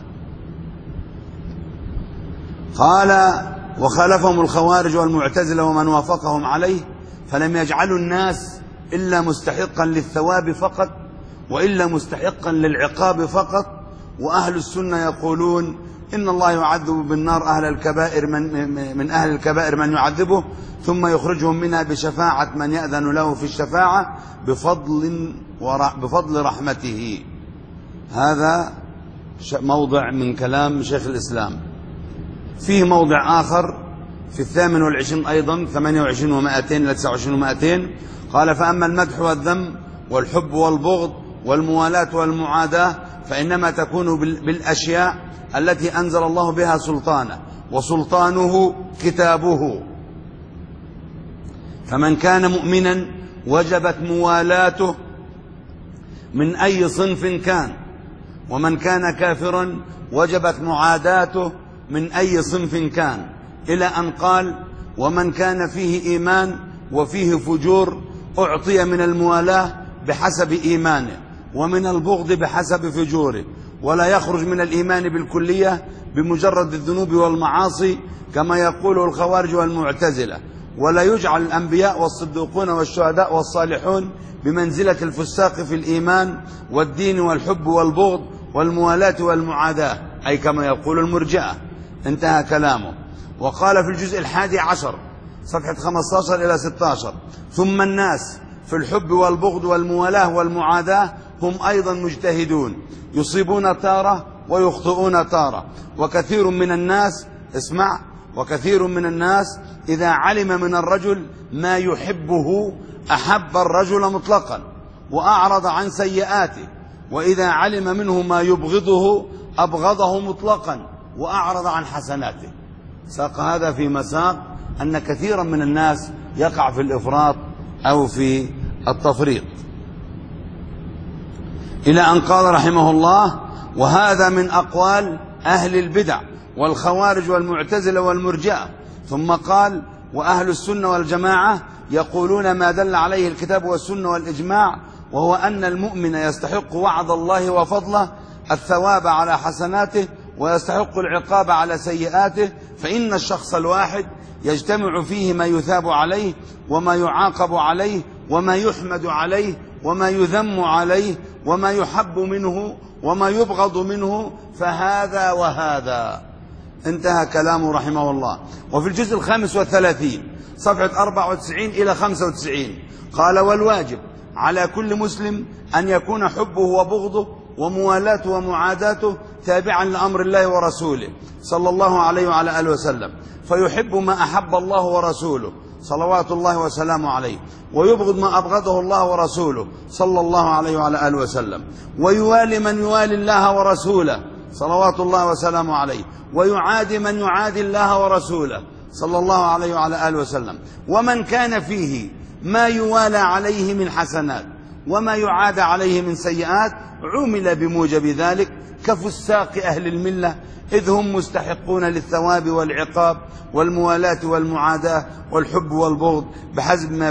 قال وخالفهم الخوارج والمعتزلة ومن وافقهم عليه، فلم يجعلوا الناس إلا مستحقا للثواب فقط وإلا مستحقا للعقاب فقط. وأهل السنة يقولون إن الله يعذب بالنار أهل الكبائر من أهل الكبائر من يعذبه ثم يخرجهم منها بشفاعة من يأذن له في الشفاعة بفضل رحمته. هذا موضع من كلام شيخ الإسلام. فيه موضع آخر في 28 أيضا 28 و200 إلى 29 و200، قال فأما المدح والذم والحب والبغض والموالاة والمعاداة فإنما تكون بالأشياء التي أنزل الله بها سلطانه، وسلطانه كتابه. فمن كان مؤمنا وجبت موالاته من أي صنف كان، ومن كان كافرا وجبت معاداته من أي صنف كان، إلى أن قال: ومن كان فيه إيمان وفيه فجور أعطي من الموالاة بحسب إيمانه، ومن البغض بحسب فجوره، ولا يخرج من الإيمان بالكلية بمجرد الذنوب والمعاصي كما يقول الخوارج والمعتزلة، ولا يجعل الأنبياء والصديقون والشهداء والصالحون بمنزلة الفساق في الإيمان والدين والحب والبغض والموالاة والمعاداة، أي كما يقول المرجئة. انتهى كلامه. وقال في الجزء 11 صفحة 15 إلى 16: ثم الناس في الحب والبغض والموالاة والمعاداة هم أيضا مجتهدون، يصيبون تارة ويخطئون تارة، وكثير من الناس، اسمع، وكثير من الناس إذا علم من الرجل ما يحبه أحب الرجل مطلقا وأعرض عن سيئاته، وإذا علم منه ما يبغضه أبغضه مطلقا وأعرض عن حسناته. ساق هذا في مساق أن كثيرا من الناس يقع في الإفراط أو في التفريط، إلى أن قال رحمه الله: وهذا من أقوال أهل البدع والخوارج والمعتزلة والمرجئة. ثم قال: وأهل السنة والجماعة يقولون ما دل عليه الكتاب والسنة والإجماع، وهو أن المؤمن يستحق وعد الله وفضله، الثواب على حسناته ويستحق العقاب على سيئاته، فإن الشخص الواحد يجتمع فيه ما يثاب عليه وما يعاقب عليه وما يحمد عليه وما يذم عليه وما يحب منه وما يبغض منه، فهذا وهذا. انتهى كلامه رحمه الله. وفي الجزء 35 صفحة 94 إلى 95 قال: والواجب على كل مسلم أن يكون حبه وبغضه وموالاته ومعاداته تابعا لأمر الله ورسوله صلى الله عليه وعلى آله وسلم، فيحب ما أحب الله ورسوله صلوات الله وسلامه عليه، ويبغض ما أبغضه الله ورسوله صلى الله عليه وعلى آله وسلم، ويوالي من يوالي الله ورسوله صلوات الله وسلامه عليه، ويعادي من يعادي الله ورسوله صلى الله عليه وعلى آله وسلم. ومن كان فيه ما يوالى عليه من حسنات وما يعاد عليه من سيئات عمل بموجب ذلك كفساق أهل الملة، إذ هم مستحقون للثواب والعقاب والموالاة والمعاداة والحب والبغض بحسب ما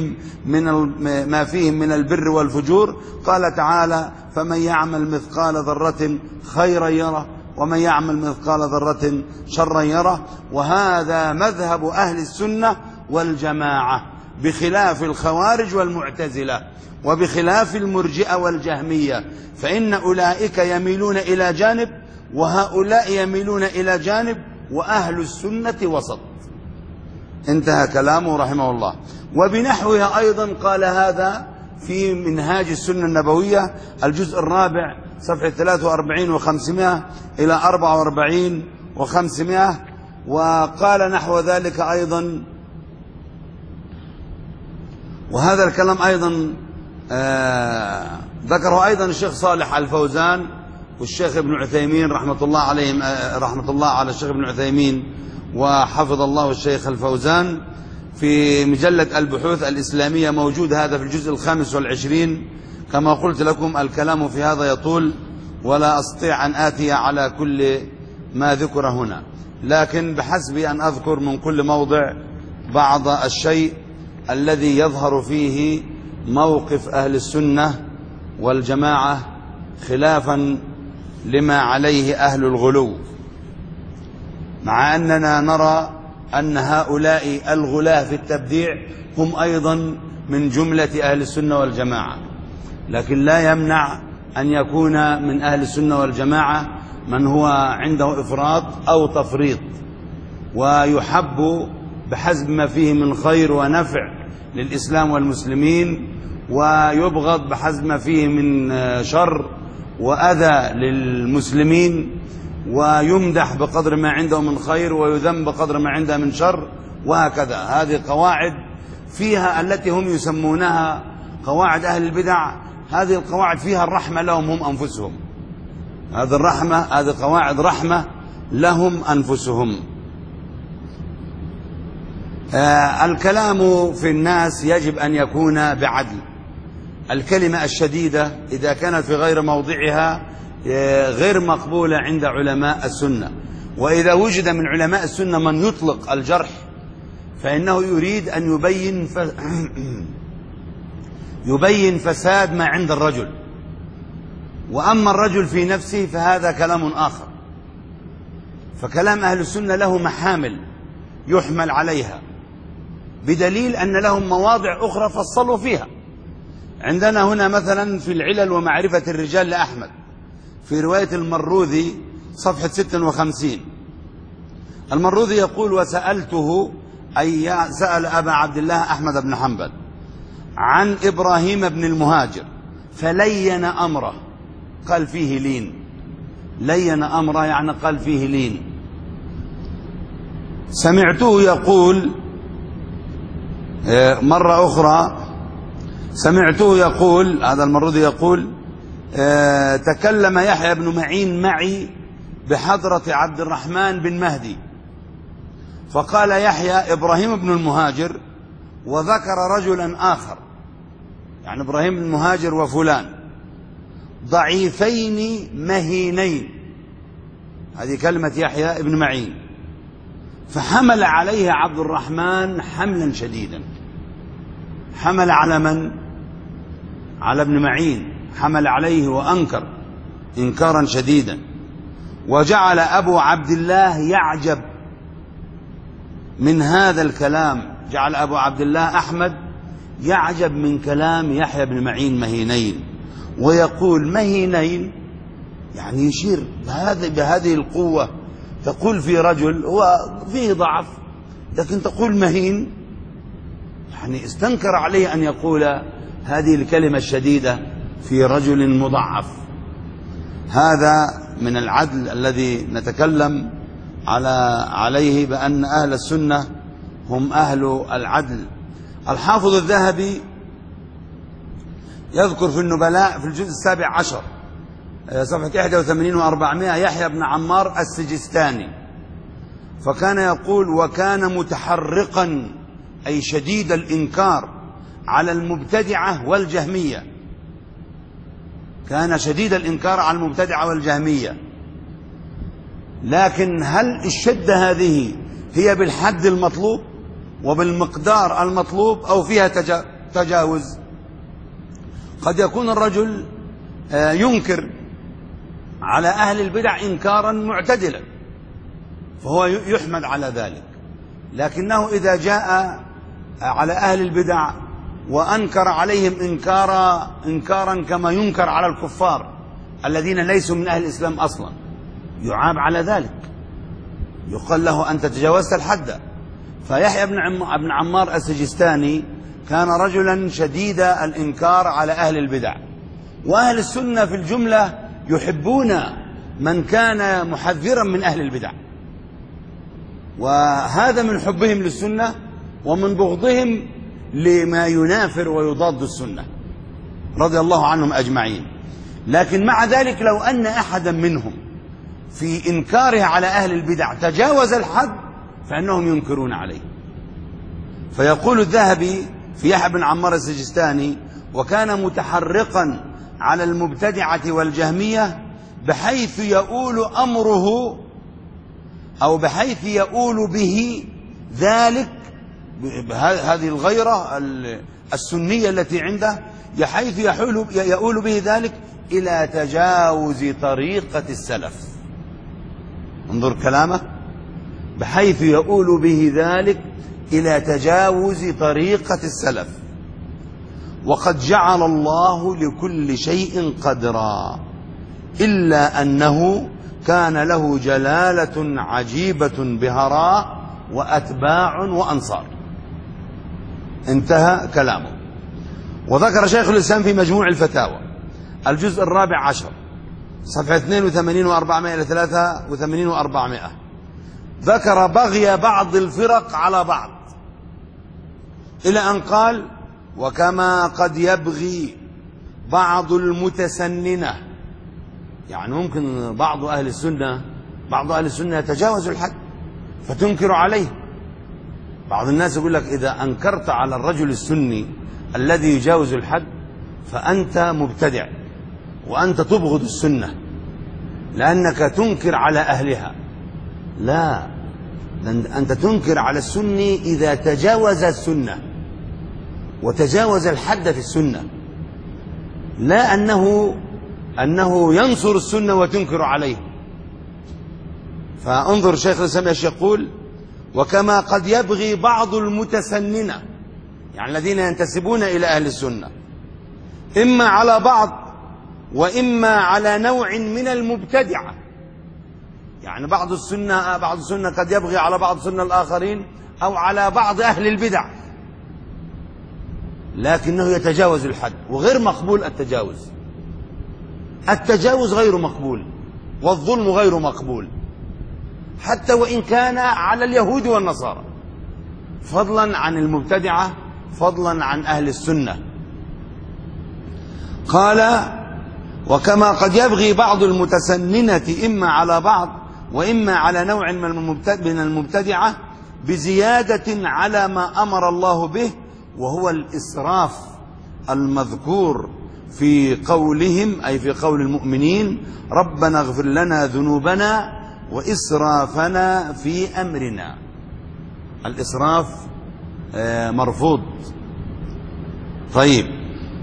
فيهم من البر والفجور. قال تعالى: فمن يعمل مثقال ذرة خيرا يره ومن يعمل مثقال ذرة شرا يره. وهذا مذهب أهل السنة والجماعة بخلاف الخوارج والمعتزلة وبخلاف المرجئة والجهمية، فإن أولئك يميلون إلى جانب وهؤلاء يميلون إلى جانب، وأهل السنة وسط. انتهى كلامه رحمه الله. وبنحوها أيضا قال هذا في منهاج السنة النبوية الجزء 4 صفحة 43 و500 إلى 44 و500. وقال نحو ذلك أيضا، وهذا الكلام أيضا ذكره أيضا الشيخ صالح الفوزان والشيخ ابن عثيمين رحمة الله عليهم، رحمة الله على الشيخ ابن عثيمين وحفظ الله الشيخ الفوزان، في مجلة البحوث الإسلامية موجود هذا في الجزء 25. كما قلت لكم الكلام في هذا يطول ولا أستطيع أن آتي على كل ما ذكر هنا، لكن بحسب أن أذكر من كل موضع بعض الشيء الذي يظهر فيه موقف أهل السنة والجماعة خلافا لما عليه أهل الغلو، مع أننا نرى أن هؤلاء الغلاة في التبديع هم أيضا من جملة أهل السنة والجماعة، لكن لا يمنع أن يكون من أهل السنة والجماعة من هو عنده إفراط أو تفريط، ويحب بحسب ما فيه من خير ونفع للإسلام والمسلمين، ويبغض بحسب ما فيه من شر وأذى للمسلمين، ويمدح بقدر ما عنده من خير ويذم بقدر ما عنده من شر، وهكذا. هذه قواعد فيها التي هم يسمونها قواعد أهل البدع، هذه القواعد فيها الرحمة لهم هم أنفسهم، هذه قواعد رحمة لهم أنفسهم. الكلام في الناس يجب أن يكون بعدل. الكلمة الشديدة إذا كانت في غير موضعها غير مقبولة عند علماء السنة، وإذا وجد من علماء السنة من يطلق الجرح فإنه يريد أن يبين فساد ما عند الرجل، وأما الرجل في نفسه فهذا كلام آخر. فكلام أهل السنة له محامل يحمل عليها، بدليل أن لهم مواضع أخرى فصلوا فيها. عندنا هنا مثلا في العلل ومعرفة الرجال لأحمد في رواية المروذي صفحة 56، المروذي يقول: وسألته، أي سأل أبا عبد الله أحمد بن حنبل عن إبراهيم بن المهاجر فلين أمره، قال فيه لين، لين أمره يعني قال فيه لين. سمعته يقول مرة أخرى، سمعته يقول، هذا المروذي يقول: تكلم يحيى بن معين معي بحضرة عبد الرحمن بن مهدي، فقال يحيى إبراهيم بن المهاجر، وذكر رجلا آخر، يعني إبراهيم بن المهاجر وفلان، ضعيفين مهينين، هذه كلمة يحيى بن معين. فحمل عليه عبد الرحمن حملا شديدا. حمل على من؟ على ابن معين، حمل عليه وأنكر إنكارا شديدا. وجعل أبو عبد الله يعجب من هذا الكلام، جعل أبو عبد الله أحمد يعجب من كلام يحيى بن معين مهينين، ويقول مهينين يعني يشير بهذه القوة، تقول في رجل هو فيه ضعف لكن تقول مهين، يعني استنكر عليه أن يقول هذه الكلمة الشديدة في رجل مضعف. هذا من العدل الذي نتكلم عليه بأن أهل السنة هم أهل العدل. الحافظ الذهبي يذكر في النبلاء في الجزء 17 صفحة 81 و400 يحيى بن عمار السجستاني، فكان يقول: وكان متحرقا، أي شديد الإنكار على المبتدعة والجهمية، كان شديد الإنكار على المبتدعة والجهمية. لكن هل الشدة هذه هي بالحد المطلوب وبالمقدار المطلوب أو فيها تجاوز؟ قد يكون الرجل ينكر على أهل البدع إنكارا معتدلا فهو يحمد على ذلك، لكنه إذا جاء على أهل البدع وأنكر عليهم إنكارا كما ينكر على الكفار الذين ليسوا من أهل الإسلام أصلا، يعاب على ذلك، يقال له أنت تجاوزت الحد. فيحيى بن عمار السجستاني كان رجلا شديد الإنكار على أهل البدع، وأهل السنة في الجملة يحبون من كان محذرا من أهل البدع، وهذا من حبهم للسنة ومن بغضهم لما ينافر ويضاد السنة رضي الله عنهم أجمعين. لكن مع ذلك لو أن أحدا منهم في إنكاره على أهل البدع تجاوز الحد فإنهم ينكرون عليه. فيقول الذهبي في يحيى بن عمار السجستاني: وكان متحرقا على المبتدعة والجهمية بحيث يؤول أمره أو بحيث يؤول به ذلك، هذه الغيرة السنية التي عنده، بحيث يؤول به ذلك إلى تجاوز طريقة السلف. انظر كلامه: بحيث يؤول به ذلك إلى تجاوز طريقة السلف. وقد جعل الله لكل شيء قدرا إلا أنه كان له جلالة عجيبة بهراء وأتباع وأنصار. انتهى كلامه. وذكر شيخ الإسلام في مجموع الفتاوى الجزء 14 صفحة 82 و400 إلى 83 و400 ذكر بغي بعض الفرق على بعض إلى أن قال: وكما قد يبغي بعض المتسننة، يعني ممكن بعض أهل السنة يتجاوز الحد فتنكر عليه، بعض الناس يقول لك إذا أنكرت على الرجل السني الذي يجاوز الحد فأنت مبتدع وأنت تبغض السنة لأنك تنكر على أهلها. لا، أنت تنكر على السني إذا تجاوز السنة وتجاوز الحد في السنة، لا أنه ينصر السنة وتنكر عليه. فانظر شيخ الإسلام ايش يقول: وكما قد يبغي بعض المتسننة، يعني الذين ينتسبون إلى أهل السنة، إما على بعض وإما على نوع من المبتدعة. يعني بعض السنة قد يبغي على بعض السنة الآخرين أو على بعض أهل البدع، لكنه يتجاوز الحد، وغير مقبول التجاوز غير مقبول، والظلم غير مقبول، حتى وإن كان على اليهود والنصارى، فضلا عن المبتدعة، فضلا عن أهل السنة. قال: وكما قد يبغي بعض المتسننة إما على بعض وإما على نوع من المبتدعة بزيادة على ما أمر الله به، وهو الإسراف المذكور في قولهم، أي في قول المؤمنين: ربنا اغفر لنا ذنوبنا وإسرافنا في أمرنا. الإسراف مرفوض. طيب،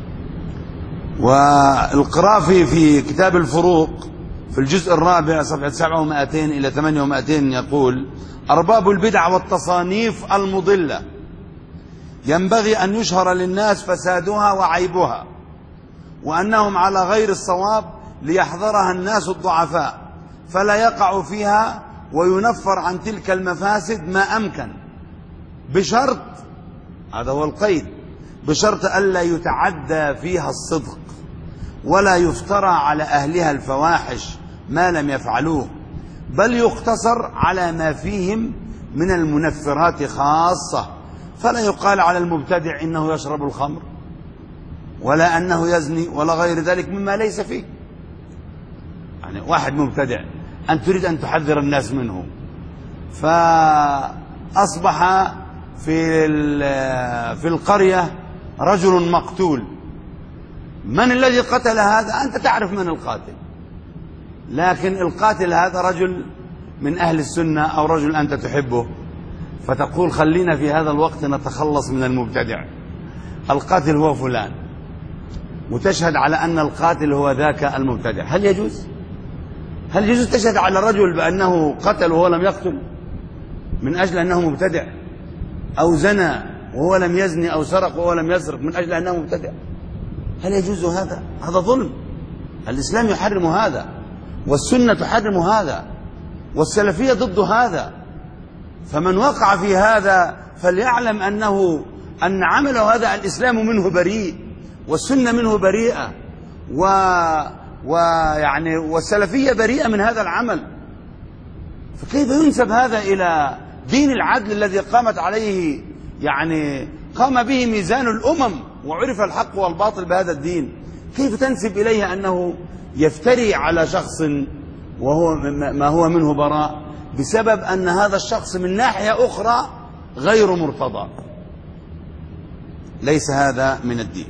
والقرافي في كتاب الفروق في الجزء الرابع صفحة 700 إلى 800 يقول: أرباب البدع والتصانيف المضلة ينبغي أن يشهر للناس فسادها وعيبها، وأنهم على غير الصواب ليحذرها الناس الضعفاء فلا يقع فيها، وينفر عن تلك المفاسد ما أمكن، بشرط، هذا هو القيد، بشرط ألا يتعدى فيها الصدق ولا يفترى على أهلها الفواحش ما لم يفعلوه، بل يقتصر على ما فيهم من المنفرات خاصة، فلا يقال على المبتدع إنه يشرب الخمر ولا أنه يزني ولا غير ذلك مما ليس فيه. يعني واحد مبتدع أن تريد أن تحذر الناس منه، فأصبح في القرية رجل مقتول. من الذي قتل هذا؟ أنت تعرف من القاتل، لكن القاتل هذا رجل من أهل السنة أو رجل أنت تحبه، فتقول خلينا في هذا الوقت نتخلص من المبتدع، القاتل هو فلان، وتشهد على أن القاتل هو ذاك المبتدع. هل يجوز؟ هل يجوز تشهد على الرجل بأنه قتل وهو لم يقتل من أجل أنه مبتدع، أو زنى وهو لم يزني، أو سرق وهو لم يسرق من أجل أنه مبتدع؟ هل يجوز هذا؟ هذا ظلم. الإسلام يحرم هذا، والسنة تحرم هذا، والسلفية ضد هذا. فمن وقع في هذا فليعلم أن عمله هذا الإسلام منه بريء، والسنة منه بريئة، ويعني والسلفية بريئة من هذا العمل. فكيف ينسب هذا إلى دين العدل الذي قامت عليه، يعني قام به ميزان الأمم وعرف الحق والباطل بهذا الدين؟ كيف تنسب إليه أنه يفتري على شخص وهو ما هو منه براء بسبب أن هذا الشخص من ناحية أخرى غير مرتضى؟ ليس هذا من الدين.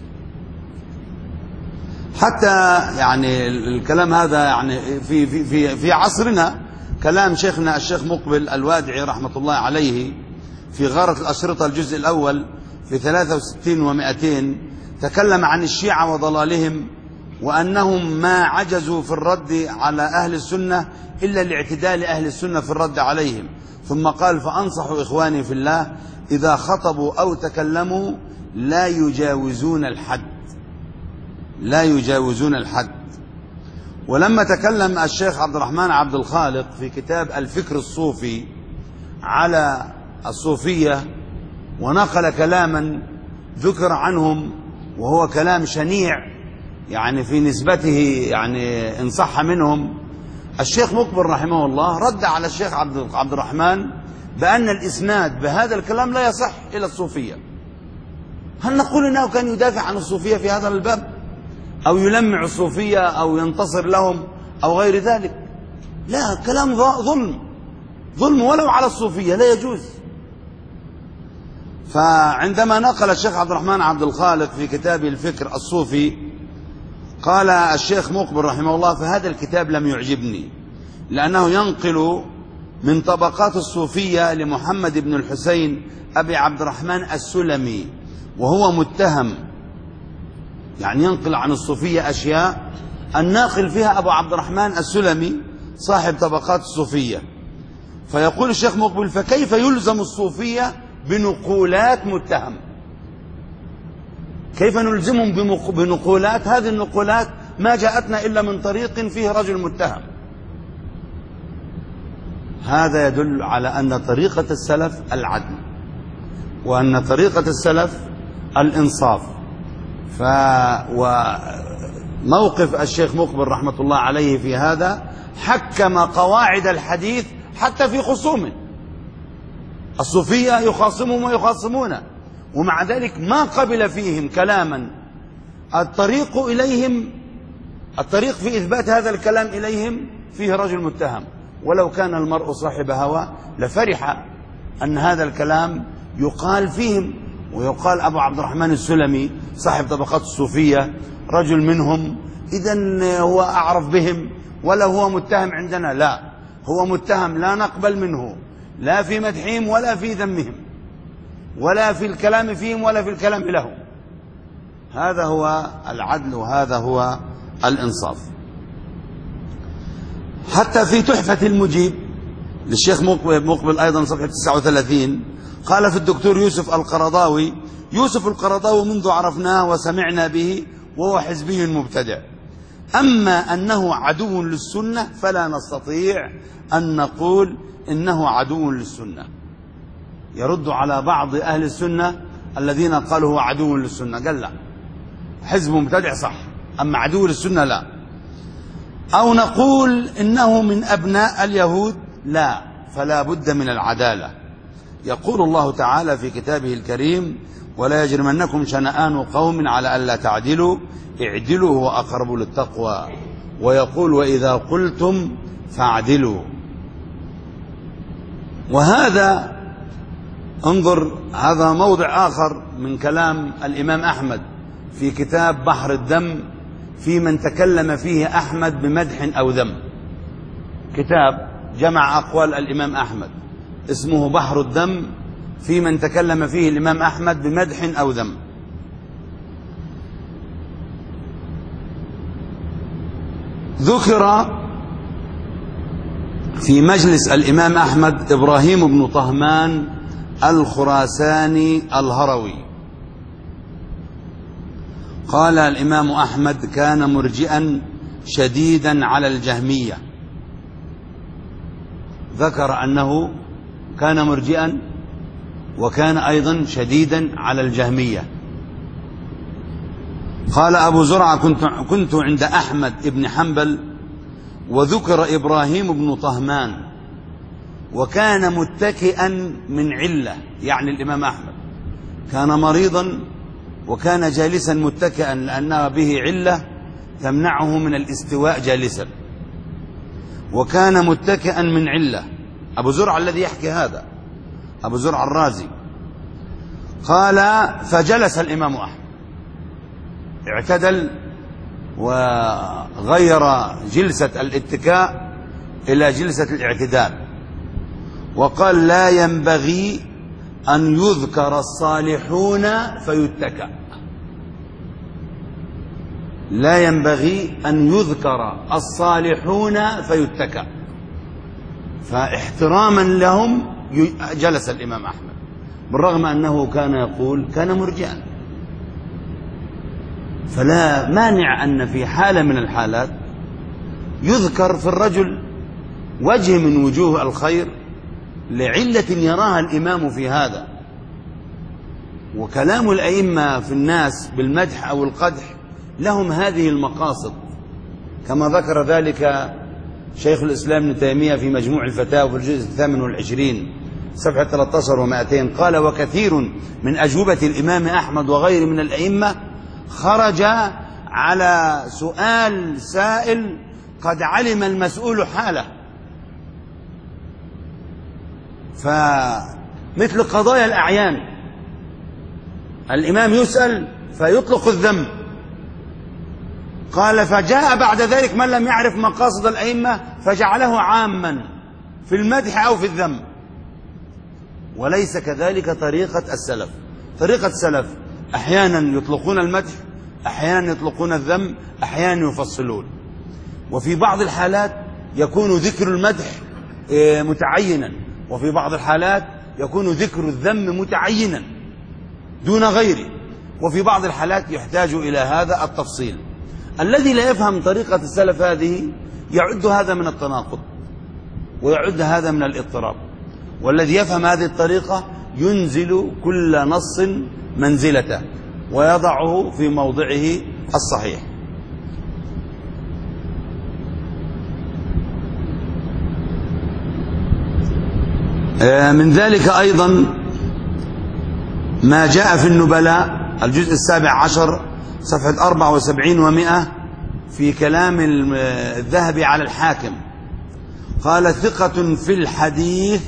حتى يعني الكلام هذا يعني في عصرنا كلام شيخنا الشيخ مقبل الوادعي رحمة الله عليه في غارة الأشرطة الجزء الأول في 63 و200 تكلم عن الشيعة وضلالهم، وأنهم ما عجزوا في الرد على أهل السنة إلا لاعتدال أهل السنة في الرد عليهم. ثم قال: فأنصح إخواني في الله إذا خطبوا أو تكلموا لا يجاوزون الحد، لا يجاوزون الحد. ولما تكلم الشيخ عبد الرحمن عبد الخالق في كتاب الفكر الصوفي على الصوفية ونقل كلاما ذكر عنهم وهو كلام شنيع يعني في نسبته، يعني إن صح منهم، الشيخ مقبل رحمه الله رد على الشيخ عبد الرحمن بأن الإسناد بهذا الكلام لا يصح إلى الصوفية. هل نقول إنه كان يدافع عن الصوفية في هذا الباب أو يلمع الصوفية أو ينتصر لهم أو غير ذلك؟ لا، كلام ظلم ولو على الصوفية لا يجوز. فعندما نقل الشيخ عبد الرحمن عبد الخالق في كتابه الفكر الصوفي، قال الشيخ مقبل رحمه الله: فهذا الكتاب لم يعجبني، لأنه ينقل من طبقات الصوفية لمحمد بن الحسين أبي عبد الرحمن السلمي، وهو متهم، يعني ينقل عن الصوفية أشياء الناقل فيها أبو عبد الرحمن السلمي صاحب طبقات الصوفية. فيقول الشيخ مقبل: فكيف يلزم الصوفية بنقولات متهم؟ كيف نلزمهم بنقولات؟ هذه النقولات ما جاءتنا إلا من طريق فيه رجل متهم. هذا يدل على أن طريقة السلف العدل، وأن طريقة السلف الإنصاف. وموقف الشيخ مقبل رحمة الله عليه في هذا حكم قواعد الحديث حتى في خصومه. الصوفية يخاصمهم ويخاصمونه، ومع ذلك ما قبل فيهم كلاما الطريق في إثبات هذا الكلام إليهم فيه رجل متهم. ولو كان المرء صاحب هوى لفرح أن هذا الكلام يقال فيهم، ويقال أبو عبد الرحمن السلمي صاحب طبقات الصوفية رجل منهم، إذن هو أعرف بهم، ولا هو متهم عندنا. لا، هو متهم لا نقبل منه، لا في مدحهم ولا في ذمهم، ولا في الكلام فيهم ولا في الكلام لهم. هذا هو العدل، وهذا هو الإنصاف. حتى في تحفة المجيب للشيخ مقبل أيضا صفحة 39 قال في الدكتور يوسف القرضاوي: يوسف القرضاوي منذ عرفناه وسمعنا به وهو حزبي مبتدع، أما أنه عدو للسنة فلا نستطيع أن نقول إنه عدو للسنة. يرد على بعض أهل السنة الذين قالوا هو عدو للسنة، قال لا، حزب مبتدع صح، أما عدو للسنة لا. أو نقول إنه من أبناء اليهود، لا، فلا بد من العدالة. يقول الله تعالى في كتابه الكريم: ولا يجرمنكم شنآن قوم على ألا تعدلوا اعدلوا هو أقرب للتقوى. ويقول: وإذا قلتم فاعدلوا. وهذا انظر، هذا موضع آخر من كلام الإمام أحمد في كتاب بحر الدم، في من تكلم فيه أحمد بمدح أو ذم. كتاب جمع أقوال الإمام أحمد اسمه بحر الدم، في من تكلم فيه الإمام أحمد بمدح أو ذم. ذكر في مجلس الإمام أحمد إبراهيم بن طهمان الخراساني الهروي، قال الإمام أحمد: كان مرجئا شديدا على الجهمية. ذكر أنه كان مرجئا وكان أيضا شديدا على الجهمية. قال أبو زرعة: كنت عند أحمد بن حنبل وذكر إبراهيم بن طهمان وكان متكئا من علة، يعني الإمام أحمد كان مريضا وكان جالسا متكئا لأن به علة تمنعه من الاستواء جالسا، وكان متكئا من علة. أبو زرع الذي يحكي هذا أبو زرع الرازي. قال: فجلس الإمام أحمد، اعتدل وغير جلسة الاتكاء إلى جلسة الاعتدال، وقال: لا ينبغي أن يذكر الصالحون فيتكأ. لا ينبغي أن يذكر الصالحون فيتكأ. فاحتراما لهم جلس الإمام أحمد، بالرغم أنه كان يقول كان مرجئا. فلا مانع أن في حالة من الحالات يذكر في الرجل وجه من وجوه الخير لعلة يراها الإمام في هذا. وكلام الأئمة في الناس بالمدح أو القدح لهم هذه المقاصد، كما ذكر ذلك شيخ الإسلام ابن تيمية في مجموع الفتاوى في الجزء 28 صفحة 13 و200. قال: وكثير من أجوبة الإمام أحمد وغيره من الأئمة خرج على سؤال سائل قد علم المسؤول حاله. فمثل قضايا الأعيان الإمام يسأل فيطلق الذم. قال فجاء بعد ذلك من لم يعرف مقاصد الأئمة فجعله عاما في المدح أو في الذم، وليس كذلك طريقة السلف. طريقة السلف أحيانا يطلقون المدح، أحيانا يطلقون الذم، أحيانا يفصلون. وفي بعض الحالات يكون ذكر المدح متعينا، وفي بعض الحالات يكون ذكر الذم متعينا دون غيره، وفي بعض الحالات يحتاج إلى هذا التفصيل. الذي لا يفهم طريقة السلف هذه يعد هذا من التناقض ويعد هذا من الاضطراب، والذي يفهم هذه الطريقة ينزل كل نص منزلته ويضعه في موضعه الصحيح. من ذلك أيضا ما جاء في النبلاء الجزء 17 صفحة 74 و100 في كلام الذهبي على الحاكم. قال ثقة في الحديث،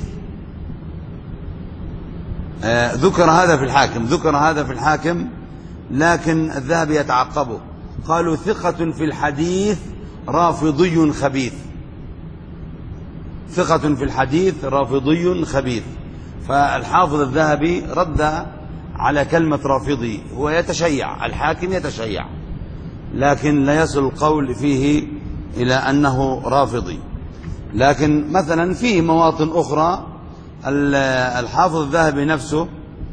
ذكر هذا في الحاكم لكن الذهبي يتعقبه. قالوا ثقة في الحديث رافضي خبيث. ثقة في الحديث رافضي خبيث. فالحافظ الذهبي رد على كلمة رافضي، هو يتشيع، الحاكم يتشيع، لكن لا يصل القول فيه إلى أنه رافضي. لكن مثلا فيه مواطن أخرى الحافظ الذهبي نفسه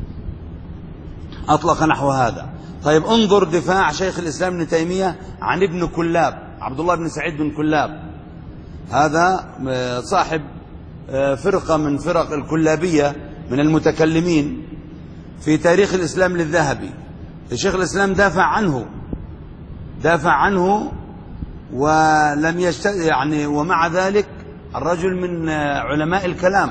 أطلق نحو هذا. طيب انظر دفاع شيخ الإسلام ابن تيمية عن ابن كلاب، عبد الله بن سعيد بن كلاب، هذا صاحب فرقة من فرق الكلابية من المتكلمين، في تاريخ الإسلام للذهبي. الشيخ الإسلام دافع عنه ولم ومع ذلك الرجل من علماء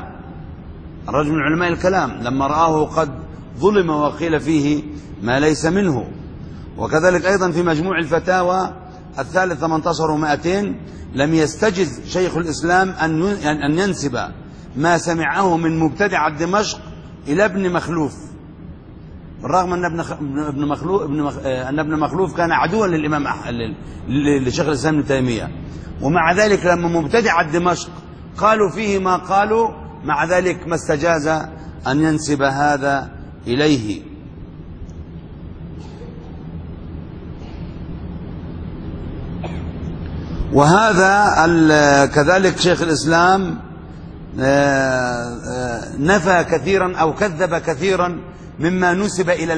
الكلام لما رآه قد ظلم وقيل فيه ما ليس منه. وكذلك أيضا في مجموع الفتاوى الثالث 18 و200 لم يستجز شيخ الإسلام أن ينسب ما سمعه من مبتدع دمشق إلى ابن مخلوف، بالرغم أن ابن مخلوف كان عدوا للإمام لشيخ الإسلام ابن تيمية، ومع ذلك لما مبتدع دمشق قالوا فيه ما قالوا، مع ذلك ما استجاز أن ينسب هذا إليه. وهذا كذلك شيخ الإسلام نفى كثيرا أو كذب كثيرا مما نسب إلى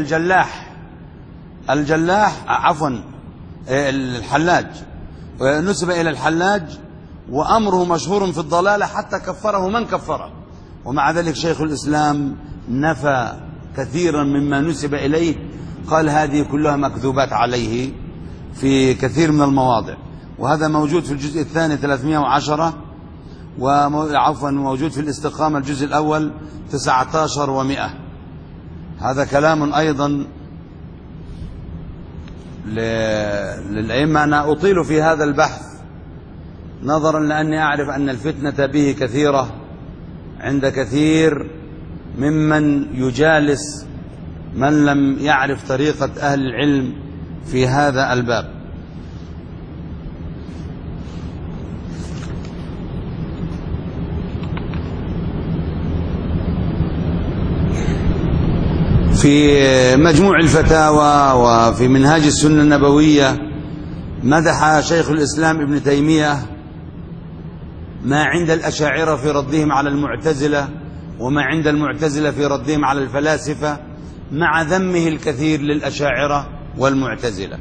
الحلاج، نسب إلى الحلاج، وأمره مشهور في الضلالة حتى كفره من كفره، ومع ذلك شيخ الإسلام نفى كثيرا مما نسب إليه، قال هذه كلها مكذوبات عليه في كثير من المواضع. وهذا موجود في الجزء الثاني 310، موجود في الاستقامة الجزء الأول 19 و100. هذا كلام أيضا للأئمة. أنا أطيل في هذا البحث نظرا لأني أعرف أن الفتنة به كثيرة عند كثير ممن يجالس من لم يعرف طريقة أهل العلم في هذا الباب. في مجموع الفتاوى وفي منهاج السنة النبوية مدح شيخ الإسلام ابن تيمية ما عند الأشاعرة في ردهم على المعتزلة، وما عند المعتزلة في ردهم على الفلاسفة، مع ذمه الكثير للأشاعرة والمعتزلة.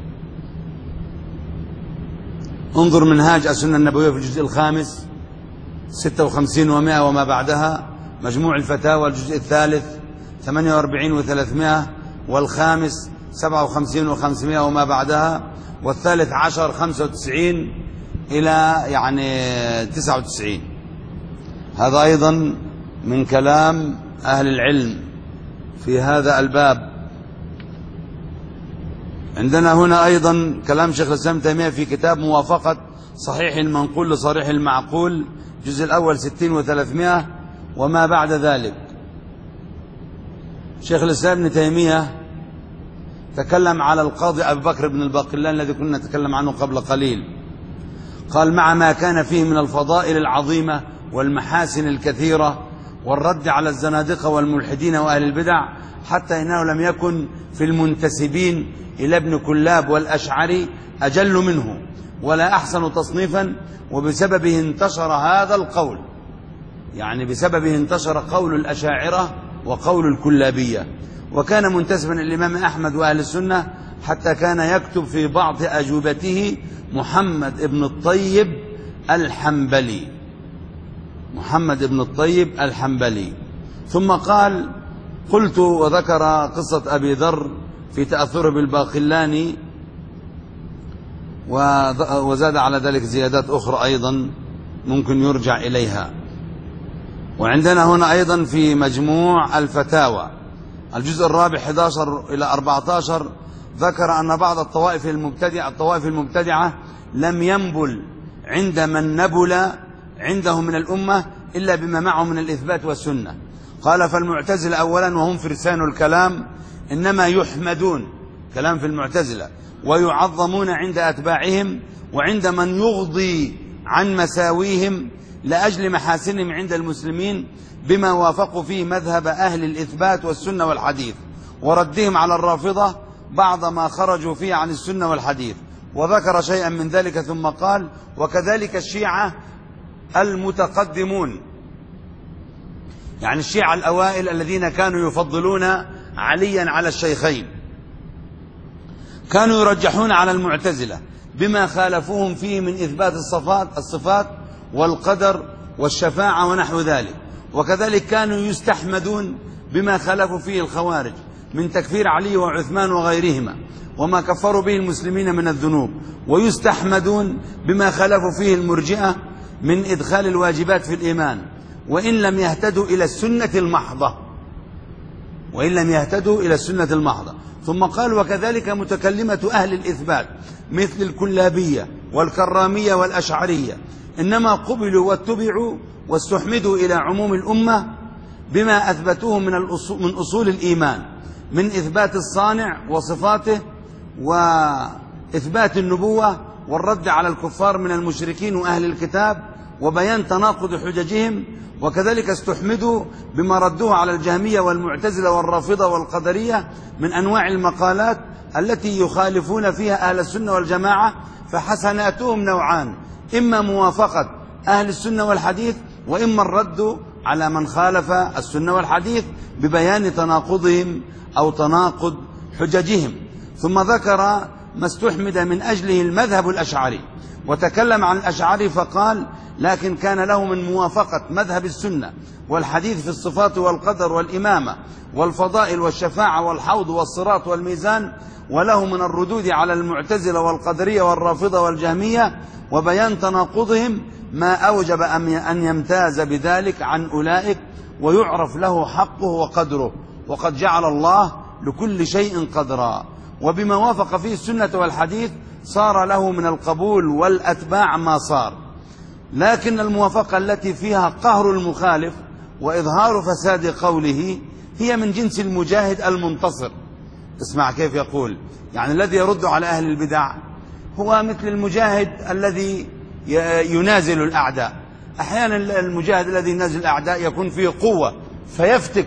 انظر منهاج السنة النبوية في الجزء الخامس 56 و100 وما بعدها، مجموع الفتاوى الجزء الثالث 48 و300، والخامس 57 و500 وما بعدها، والثالث عشر 95 إلى 99. هذا أيضا من كلام أهل العلم في هذا الباب. عندنا هنا أيضا كلام شيخ الإسلام ابن تيمية في كتاب موافقة صحيح المنقول لصريح المعقول، الجزء الأول 60 و300 وما بعد ذلك. شيخ الإسلام ابن تيمية تكلم على القاضي أبي بكر بن الباقلاني الذي كنا نتكلم عنه قبل قليل. قال: مع ما كان فيه من الفضائل العظيمة والمحاسن الكثيرة والرد على الزنادقة والملحدين وأهل البدع، حتى إنه لم يكن في المنتسبين إلى ابن كلاب والأشعري أجل منه ولا أحسن تصنيفا، وبسببه انتشر هذا القول، يعني بسببه انتشر قول الأشاعرة وقول الكلابية. وكان منتسبا للإمام أحمد وأهل السنة، حتى كان يكتب في بعض أجوبته محمد بن الطيب الحنبلي، محمد بن الطيب الحنبلي. ثم قال: قلت، وذكر قصة أبي ذر في تأثره بالباقلاني، وزاد على ذلك زيادات أخرى أيضا ممكن يرجع إليها. وعندنا هنا أيضا في مجموع الفتاوى الجزء الرابع 11 إلى 14 ذكر أن بعض الطوائف المبتدعة لم ينبل عند من نبل عنده من الأمة إلا بما معه من الإثبات والسنة. قال: فالمعتزلة أولا، وهم فرسان الكلام، إنما يحمدون، كلام في المعتزلة، ويعظمون عند أتباعهم وعند من يغضي عن مساويهم لأجل محاسنهم عند المسلمين، بما وافقوا فيه مذهب أهل الإثبات والسنة والحديث، وردهم على الرافضة بعض ما خرجوا فيه عن السنة والحديث. وذكر شيئا من ذلك ثم قال: وكذلك الشيعة المتقدمون، يعني الشيعة الأوائل الذين كانوا يفضلون عليا على الشيخين، كانوا يرجحون على المعتزلة بما خالفوهم فيه من إثبات الصفات والقدر والشفاعة ونحو ذلك. وكذلك كانوا يستحمدون بما خالفوا فيه الخوارج من تكفير علي وعثمان وغيرهما وما كفروا به المسلمين من الذنوب، ويستحمدون بما خالفوا فيه المرجئة من إدخال الواجبات في الإيمان، وإن لم يهتدوا إلى السنة المحضة. ثم قال: وكذلك متكلمة أهل الإثبات مثل الكلابية والكرامية والأشعرية، إنما قبلوا واتبعوا واستحمدوا إلى عموم الأمة بما أثبتوه من أصول الإيمان، من إثبات الصانع وصفاته، وإثبات النبوة، والرد على الكفار من المشركين وأهل الكتاب، وبيان تناقض حججهم. وكذلك استحمدوا بما ردوه على الجهمية والمعتزلة والرافضة والقدرية من أنواع المقالات التي يخالفون فيها أهل السنة والجماعة. فحسناتهم نوعان: إما موافقة أهل السنة والحديث، وإما الرد على من خالف السنة والحديث ببيان تناقضهم أو تناقض حججهم. ثم ذكر ما استحمد من أجله المذهب الأشعري، وتكلم عن الأشعري فقال: لكن كان له من موافقة مذهب السنة والحديث في الصفات والقدر والإمامة والفضائل والشفاعة والحوض والصراط والميزان، وله من الردود على المعتزلة والقدرية والرافضة والجهمية وبيان تناقضهم ما أوجب أن يمتاز بذلك عن أولئك ويعرف له حقه وقدره، وقد جعل الله لكل شيء قدرا. وبما وافق فيه السنة والحديث صار له من القبول والأتباع ما صار. لكن الموافقة التي فيها قهر المخالف وإظهار فساد قوله هي من جنس المجاهد المنتصر. اسمع كيف يقول، يعني الذي يرد على أهل البدع هو مثل المجاهد الذي ينازل الأعداء. أحيانا المجاهد الذي ينازل الأعداء يكون فيه قوة فيفتك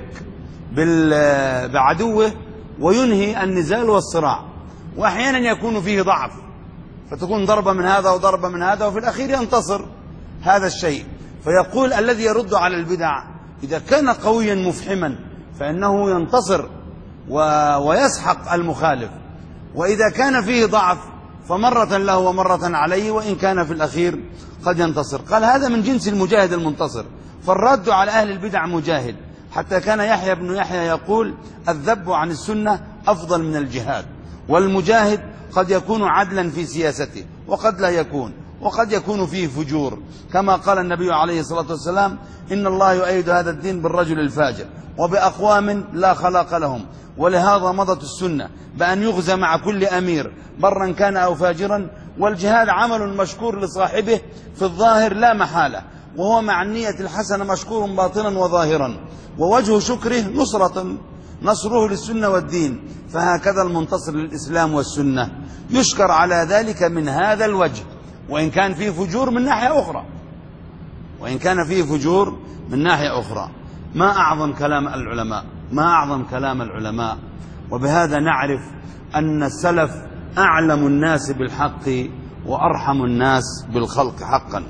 بعدوه وينهي النزال والصراع، وأحيانا يكون فيه ضعف فتكون ضربة من هذا وضربة من هذا وفي الأخير ينتصر هذا الشيء. فيقول الذي يرد على البدع إذا كان قويا مفحما فإنه ينتصر ويسحق المخالف، وإذا كان فيه ضعف فمرة له ومرة عليه، وإن كان في الأخير قد ينتصر. قال هذا من جنس المجاهد المنتصر. فالرد على أهل البدع مجاهد، حتى كان يحيى بن يحيى يقول: الذب عن السنة أفضل من الجهاد. والمجاهد قد يكون عدلا في سياسته وقد لا يكون، وقد يكون فيه فجور، كما قال النبي عليه الصلاة والسلام: إن الله يؤيد هذا الدين بالرجل الفاجر وبأقوام لا خلاق لهم. ولهذا مضت السنة بأن يغزى مع كل أمير برا كان أو فاجرا، والجهاد عمل مشكور لصاحبه في الظاهر لا محالة، وهو مع النية الحسنة مشكور باطنا وظاهرا، ووجه شكره نصره للسنة والدين، فهكذا المنتصر للإسلام والسنة يشكر على ذلك من هذا الوجه، وإن كان فيه فجور من ناحية أخرى، وإن كان فيه فجور من ناحية أخرى. ما أعظم كلام العلماء، ما أعظم كلام العلماء. وبهذا نعرف أن السلف أعلم الناس بالحق وأرحم الناس بالخلق حقا.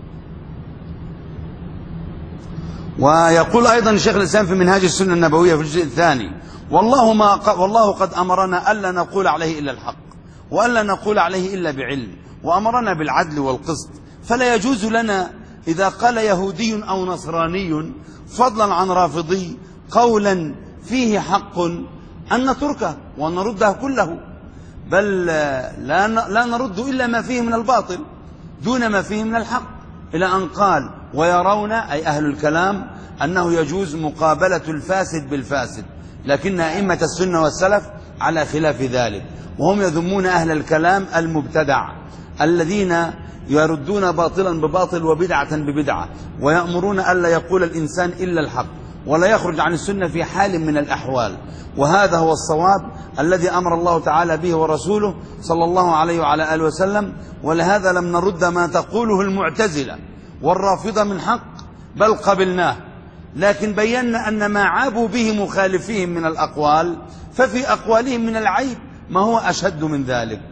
ويقول أيضا الشيخ الإسلام في منهاج السنة النبوية في الجزء الثاني: والله قد أمرنا ألا نقول عليه إلا الحق، وألا نقول عليه إلا بعلم، وأمرنا بالعدل والقسط، فلا يجوز لنا إذا قال يهودي أو نصراني فضلا عن رافضي قولا فيه حق أن نتركه ونرده كله، بل لا نرد إلا ما فيه من الباطل دون ما فيه من الحق، إلى أن قال: ويرون، أي أهل الكلام، أنه يجوز مقابلة الفاسد بالفاسد، لكن أئمة السنة والسلف على خلاف ذلك، وهم يذمون أهل الكلام المبتدع الذين يردون باطلا بباطل وبدعة ببدعة، ويأمرون ألا يقول الإنسان إلا الحق ولا يخرج عن السنة في حال من الأحوال. وهذا هو الصواب الذي أمر الله تعالى به ورسوله صلى الله عليه وعلى آله وسلم. ولهذا لم نرد ما تقوله المعتزلة والرافضة من حق، بل قبلناه، لكن بينا أن ما عابوا به مخالفيهم من الأقوال ففي أقوالهم من العيب ما هو أشد من ذلك.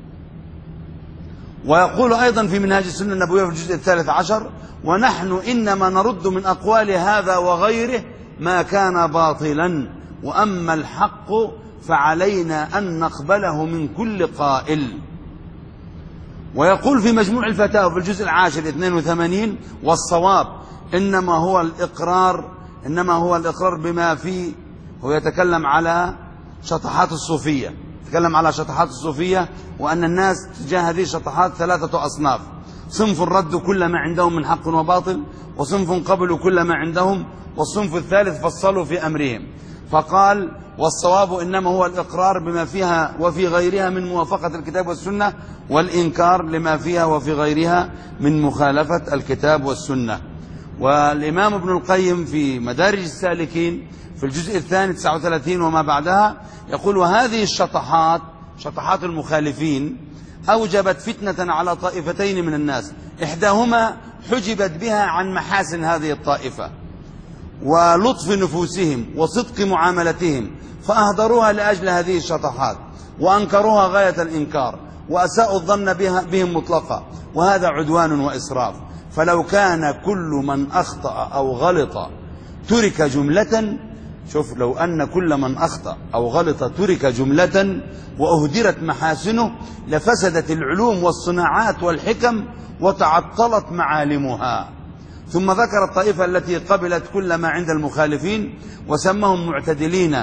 ويقول أيضا في منهاج السنة النبوية في الجزء 13: ونحن إنما نرد من أقوال هذا وغيره ما كان باطلا، وأما الحق فعلينا أن نقبله من كل قائل. ويقول في مجموع الفتاوى في الجزء 10 82: والصواب إنما هو الإقرار بما فيه. هو يتكلم على شطحات الصوفية، وأن الناس تجاه هذه الشطحات 3 أصناف: صنف رد كل ما عندهم من حق وباطل، وصنف قبلوا كل ما عندهم، والصنف الثالث فصلوا في أمرهم. فقال: والصواب إنما هو الإقرار بما فيها وفي غيرها من موافقة الكتاب والسنة، والإنكار لما فيها وفي غيرها من مخالفة الكتاب والسنة. والإمام ابن القيم في مدارج السالكين في الجزء الثاني 39 وما بعدها يقول: وهذه الشطحات، شطحات المخالفين، أوجبت فتنة على طائفتين من الناس، إحداهما حجبت بها عن محاسن هذه الطائفة ولطف نفوسهم وصدق معاملتهم، فأهدروها لأجل هذه الشطحات، وأنكروها غاية الإنكار، وأساءوا الظن بهم مطلقا، وهذا عدوان وإسراف. فلو كان كل من أخطأ أو غلط ترك جملة، شوف، لو أن كل من أخطأ أو غلط ترك جملة وأهدرت محاسنه لفسدت العلوم والصناعات والحكم وتعطلت معالمها. ثم ذكر الطائفة التي قبلت كل ما عند المخالفين وسمهم معتدلين،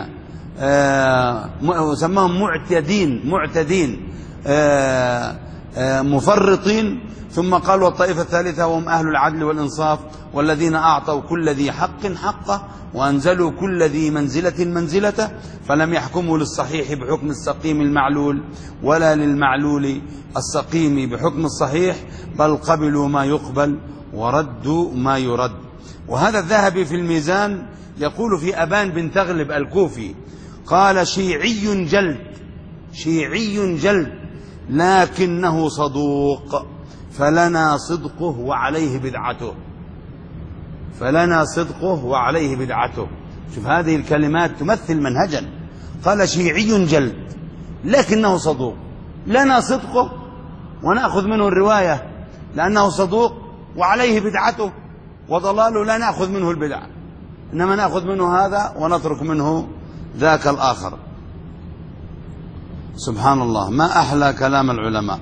وسمهم معتدين مفرطين. ثم قال: والطائفة الثالثة وهم أهل العدل والإنصاف، والذين أعطوا كل ذي حق حقه، وأنزلوا كل ذي منزلة منزلته، فلم يحكموا للصحيح بحكم السقيم المعلول، ولا للمعلول السقيم بحكم الصحيح، بل قبلوا ما يقبل وردوا ما يرد. وهذا الذهبي في الميزان يقول في أبان بن تغلب الكوفي: قال: شيعي جلد لكنه صدوق، فلنا صدقه وعليه بدعته. شوف هذه الكلمات تمثل منهجا. قال: شيعي جلد لكنه صدوق، لنا صدقه ونأخذ منه الرواية لأنه صدوق، وعليه بدعته وضلاله لا نأخذ منه البدع، إنما نأخذ منه هذا ونترك منه ذاك الآخر. سبحان الله، ما أحلى كلام العلماء.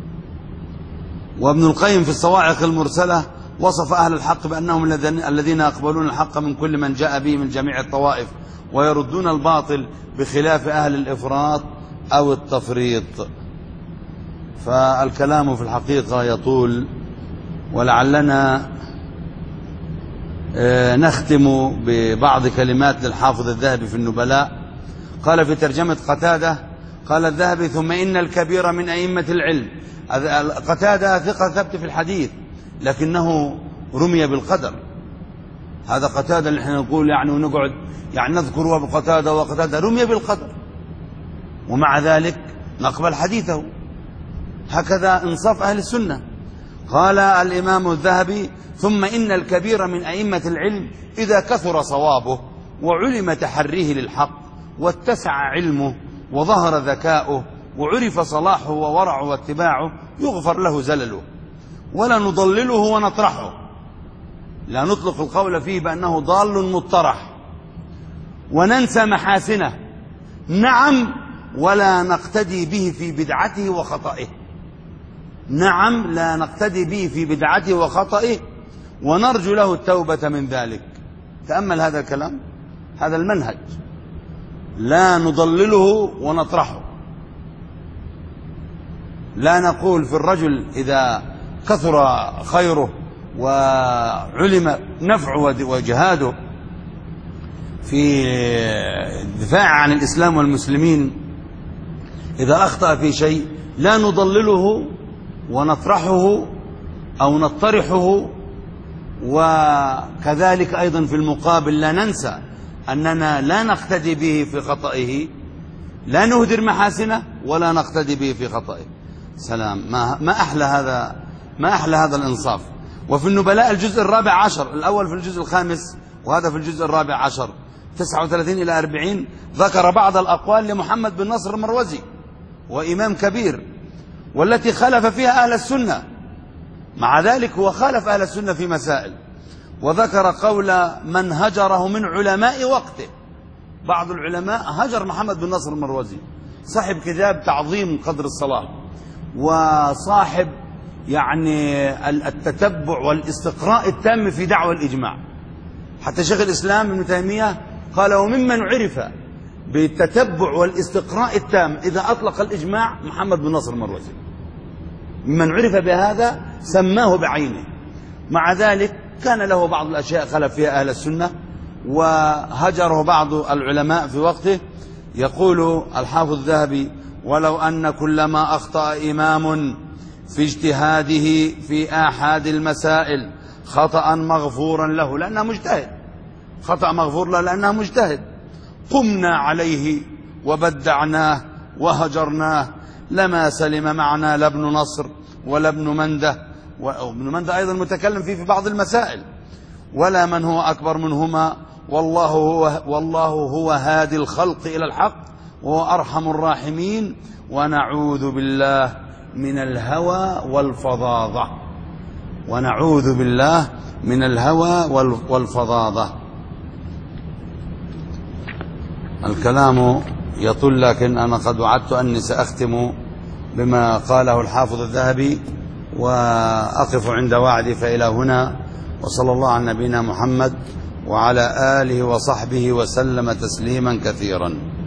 وابن القيم في الصواعق المرسلة وصف أهل الحق بأنهم الذين يقبلون الحق من كل من جاء به من جميع الطوائف، ويردون الباطل بخلاف أهل الإفراط أو التفريط. فالكلام في الحقيقة يطول، ولعلنا نختم ببعض كلمات للحافظ الذهبي في النبلاء. قال في ترجمة قتادة، قال الذهبي: ثم إن الكبير من أئمة العلم. قتادة ثقة ثبت في الحديث، لكنه رمي بالقدر، هذا قتادة اللي احنا نقول يعني ونقعد يعني نذكر وقتادة وقتادة رمي بالقدر، ومع ذلك نقبل حديثه. هكذا انصاف أهل السنة. قال الإمام الذهبي: ثم إن الكبير من أئمة العلم إذا كثر صوابه وعلم تحريه للحق واتسع علمه وظهر ذكاؤه وعرف صلاحه وورعه واتباعه يغفر له زلله، ولا نضلله ونطرحه، لا نطلق القول فيه بأنه ضال مطرح، وننسى محاسنه، نعم، ولا نقتدي به في بدعته وخطئه، نعم، لا نقتدي به في بدعته وخطئه، ونرجو له التوبة من ذلك. تأمل هذا الكلام، هذا المنهج، لا نضلله ونطرحه. لا نقول في الرجل إذا كثر خيره وعلم نفعه وجهاده في الدفاع عن الإسلام والمسلمين، إذا أخطأ في شيء لا نضلله ونطرحه أو نطرحه. وكذلك أيضا في المقابل لا ننسى أننا لا نقتدي به في خطئه، لا نهدر محاسنه ولا نقتدي به في خطئه. سلام، ما أحلى هذا الإنصاف. وفي النبلاء الجزء 14، الأول في الجزء 5 وهذا في الجزء 14، 39 إلى 40، ذكر بعض الأقوال لمحمد بن نصر المروزي، وإمام كبير، والتي خالف فيها أهل السنة. مع ذلك هو خالف أهل السنة في مسائل، وذكر قول من هجره من علماء وقته. بعض العلماء هجر محمد بن نصر المروزي، صاحب كتاب تعظيم قدر الصلاة، وصاحب يعني التتبع والاستقراء التام في دعوى الإجماع. حتى شيخ الإسلام ابن تيمية قال: وممن عرف بالتتبع والاستقراء التام إذا أطلق الإجماع محمد بن نصر المروزي، من عرف بهذا سماه بعينه. مع ذلك كان له بعض الأشياء خلف فيها أهل السنة وهجره بعض العلماء في وقته. يقول الحافظ الذهبي: ولو أن كلما أخطأ إمام في اجتهاده في آحاد المسائل خطأ مغفورا له لأنه مجتهد، خطأ مغفور له لأنه مجتهد، قمنا عليه وبدعناه وهجرناه لما سلم معنا لا ابن نصر ولا ابن منده، وابن منده أيضا متكلم فيه في بعض المسائل، ولا من هو أكبر منهما، والله هو هادي الخلق إلى الحق وهو أرحم الراحمين، ونعوذ بالله من الهوى والفظاظة، ونعوذ بالله من الهوى والفظاظة. الكلام يطول، لكن أنا قد وعدت أني سأختم بما قاله الحافظ الذهبي، وأقف عند وعدي. فإلى هنا، وصلى الله على نبينا محمد وعلى آله وصحبه وسلم تسليما كثيرا.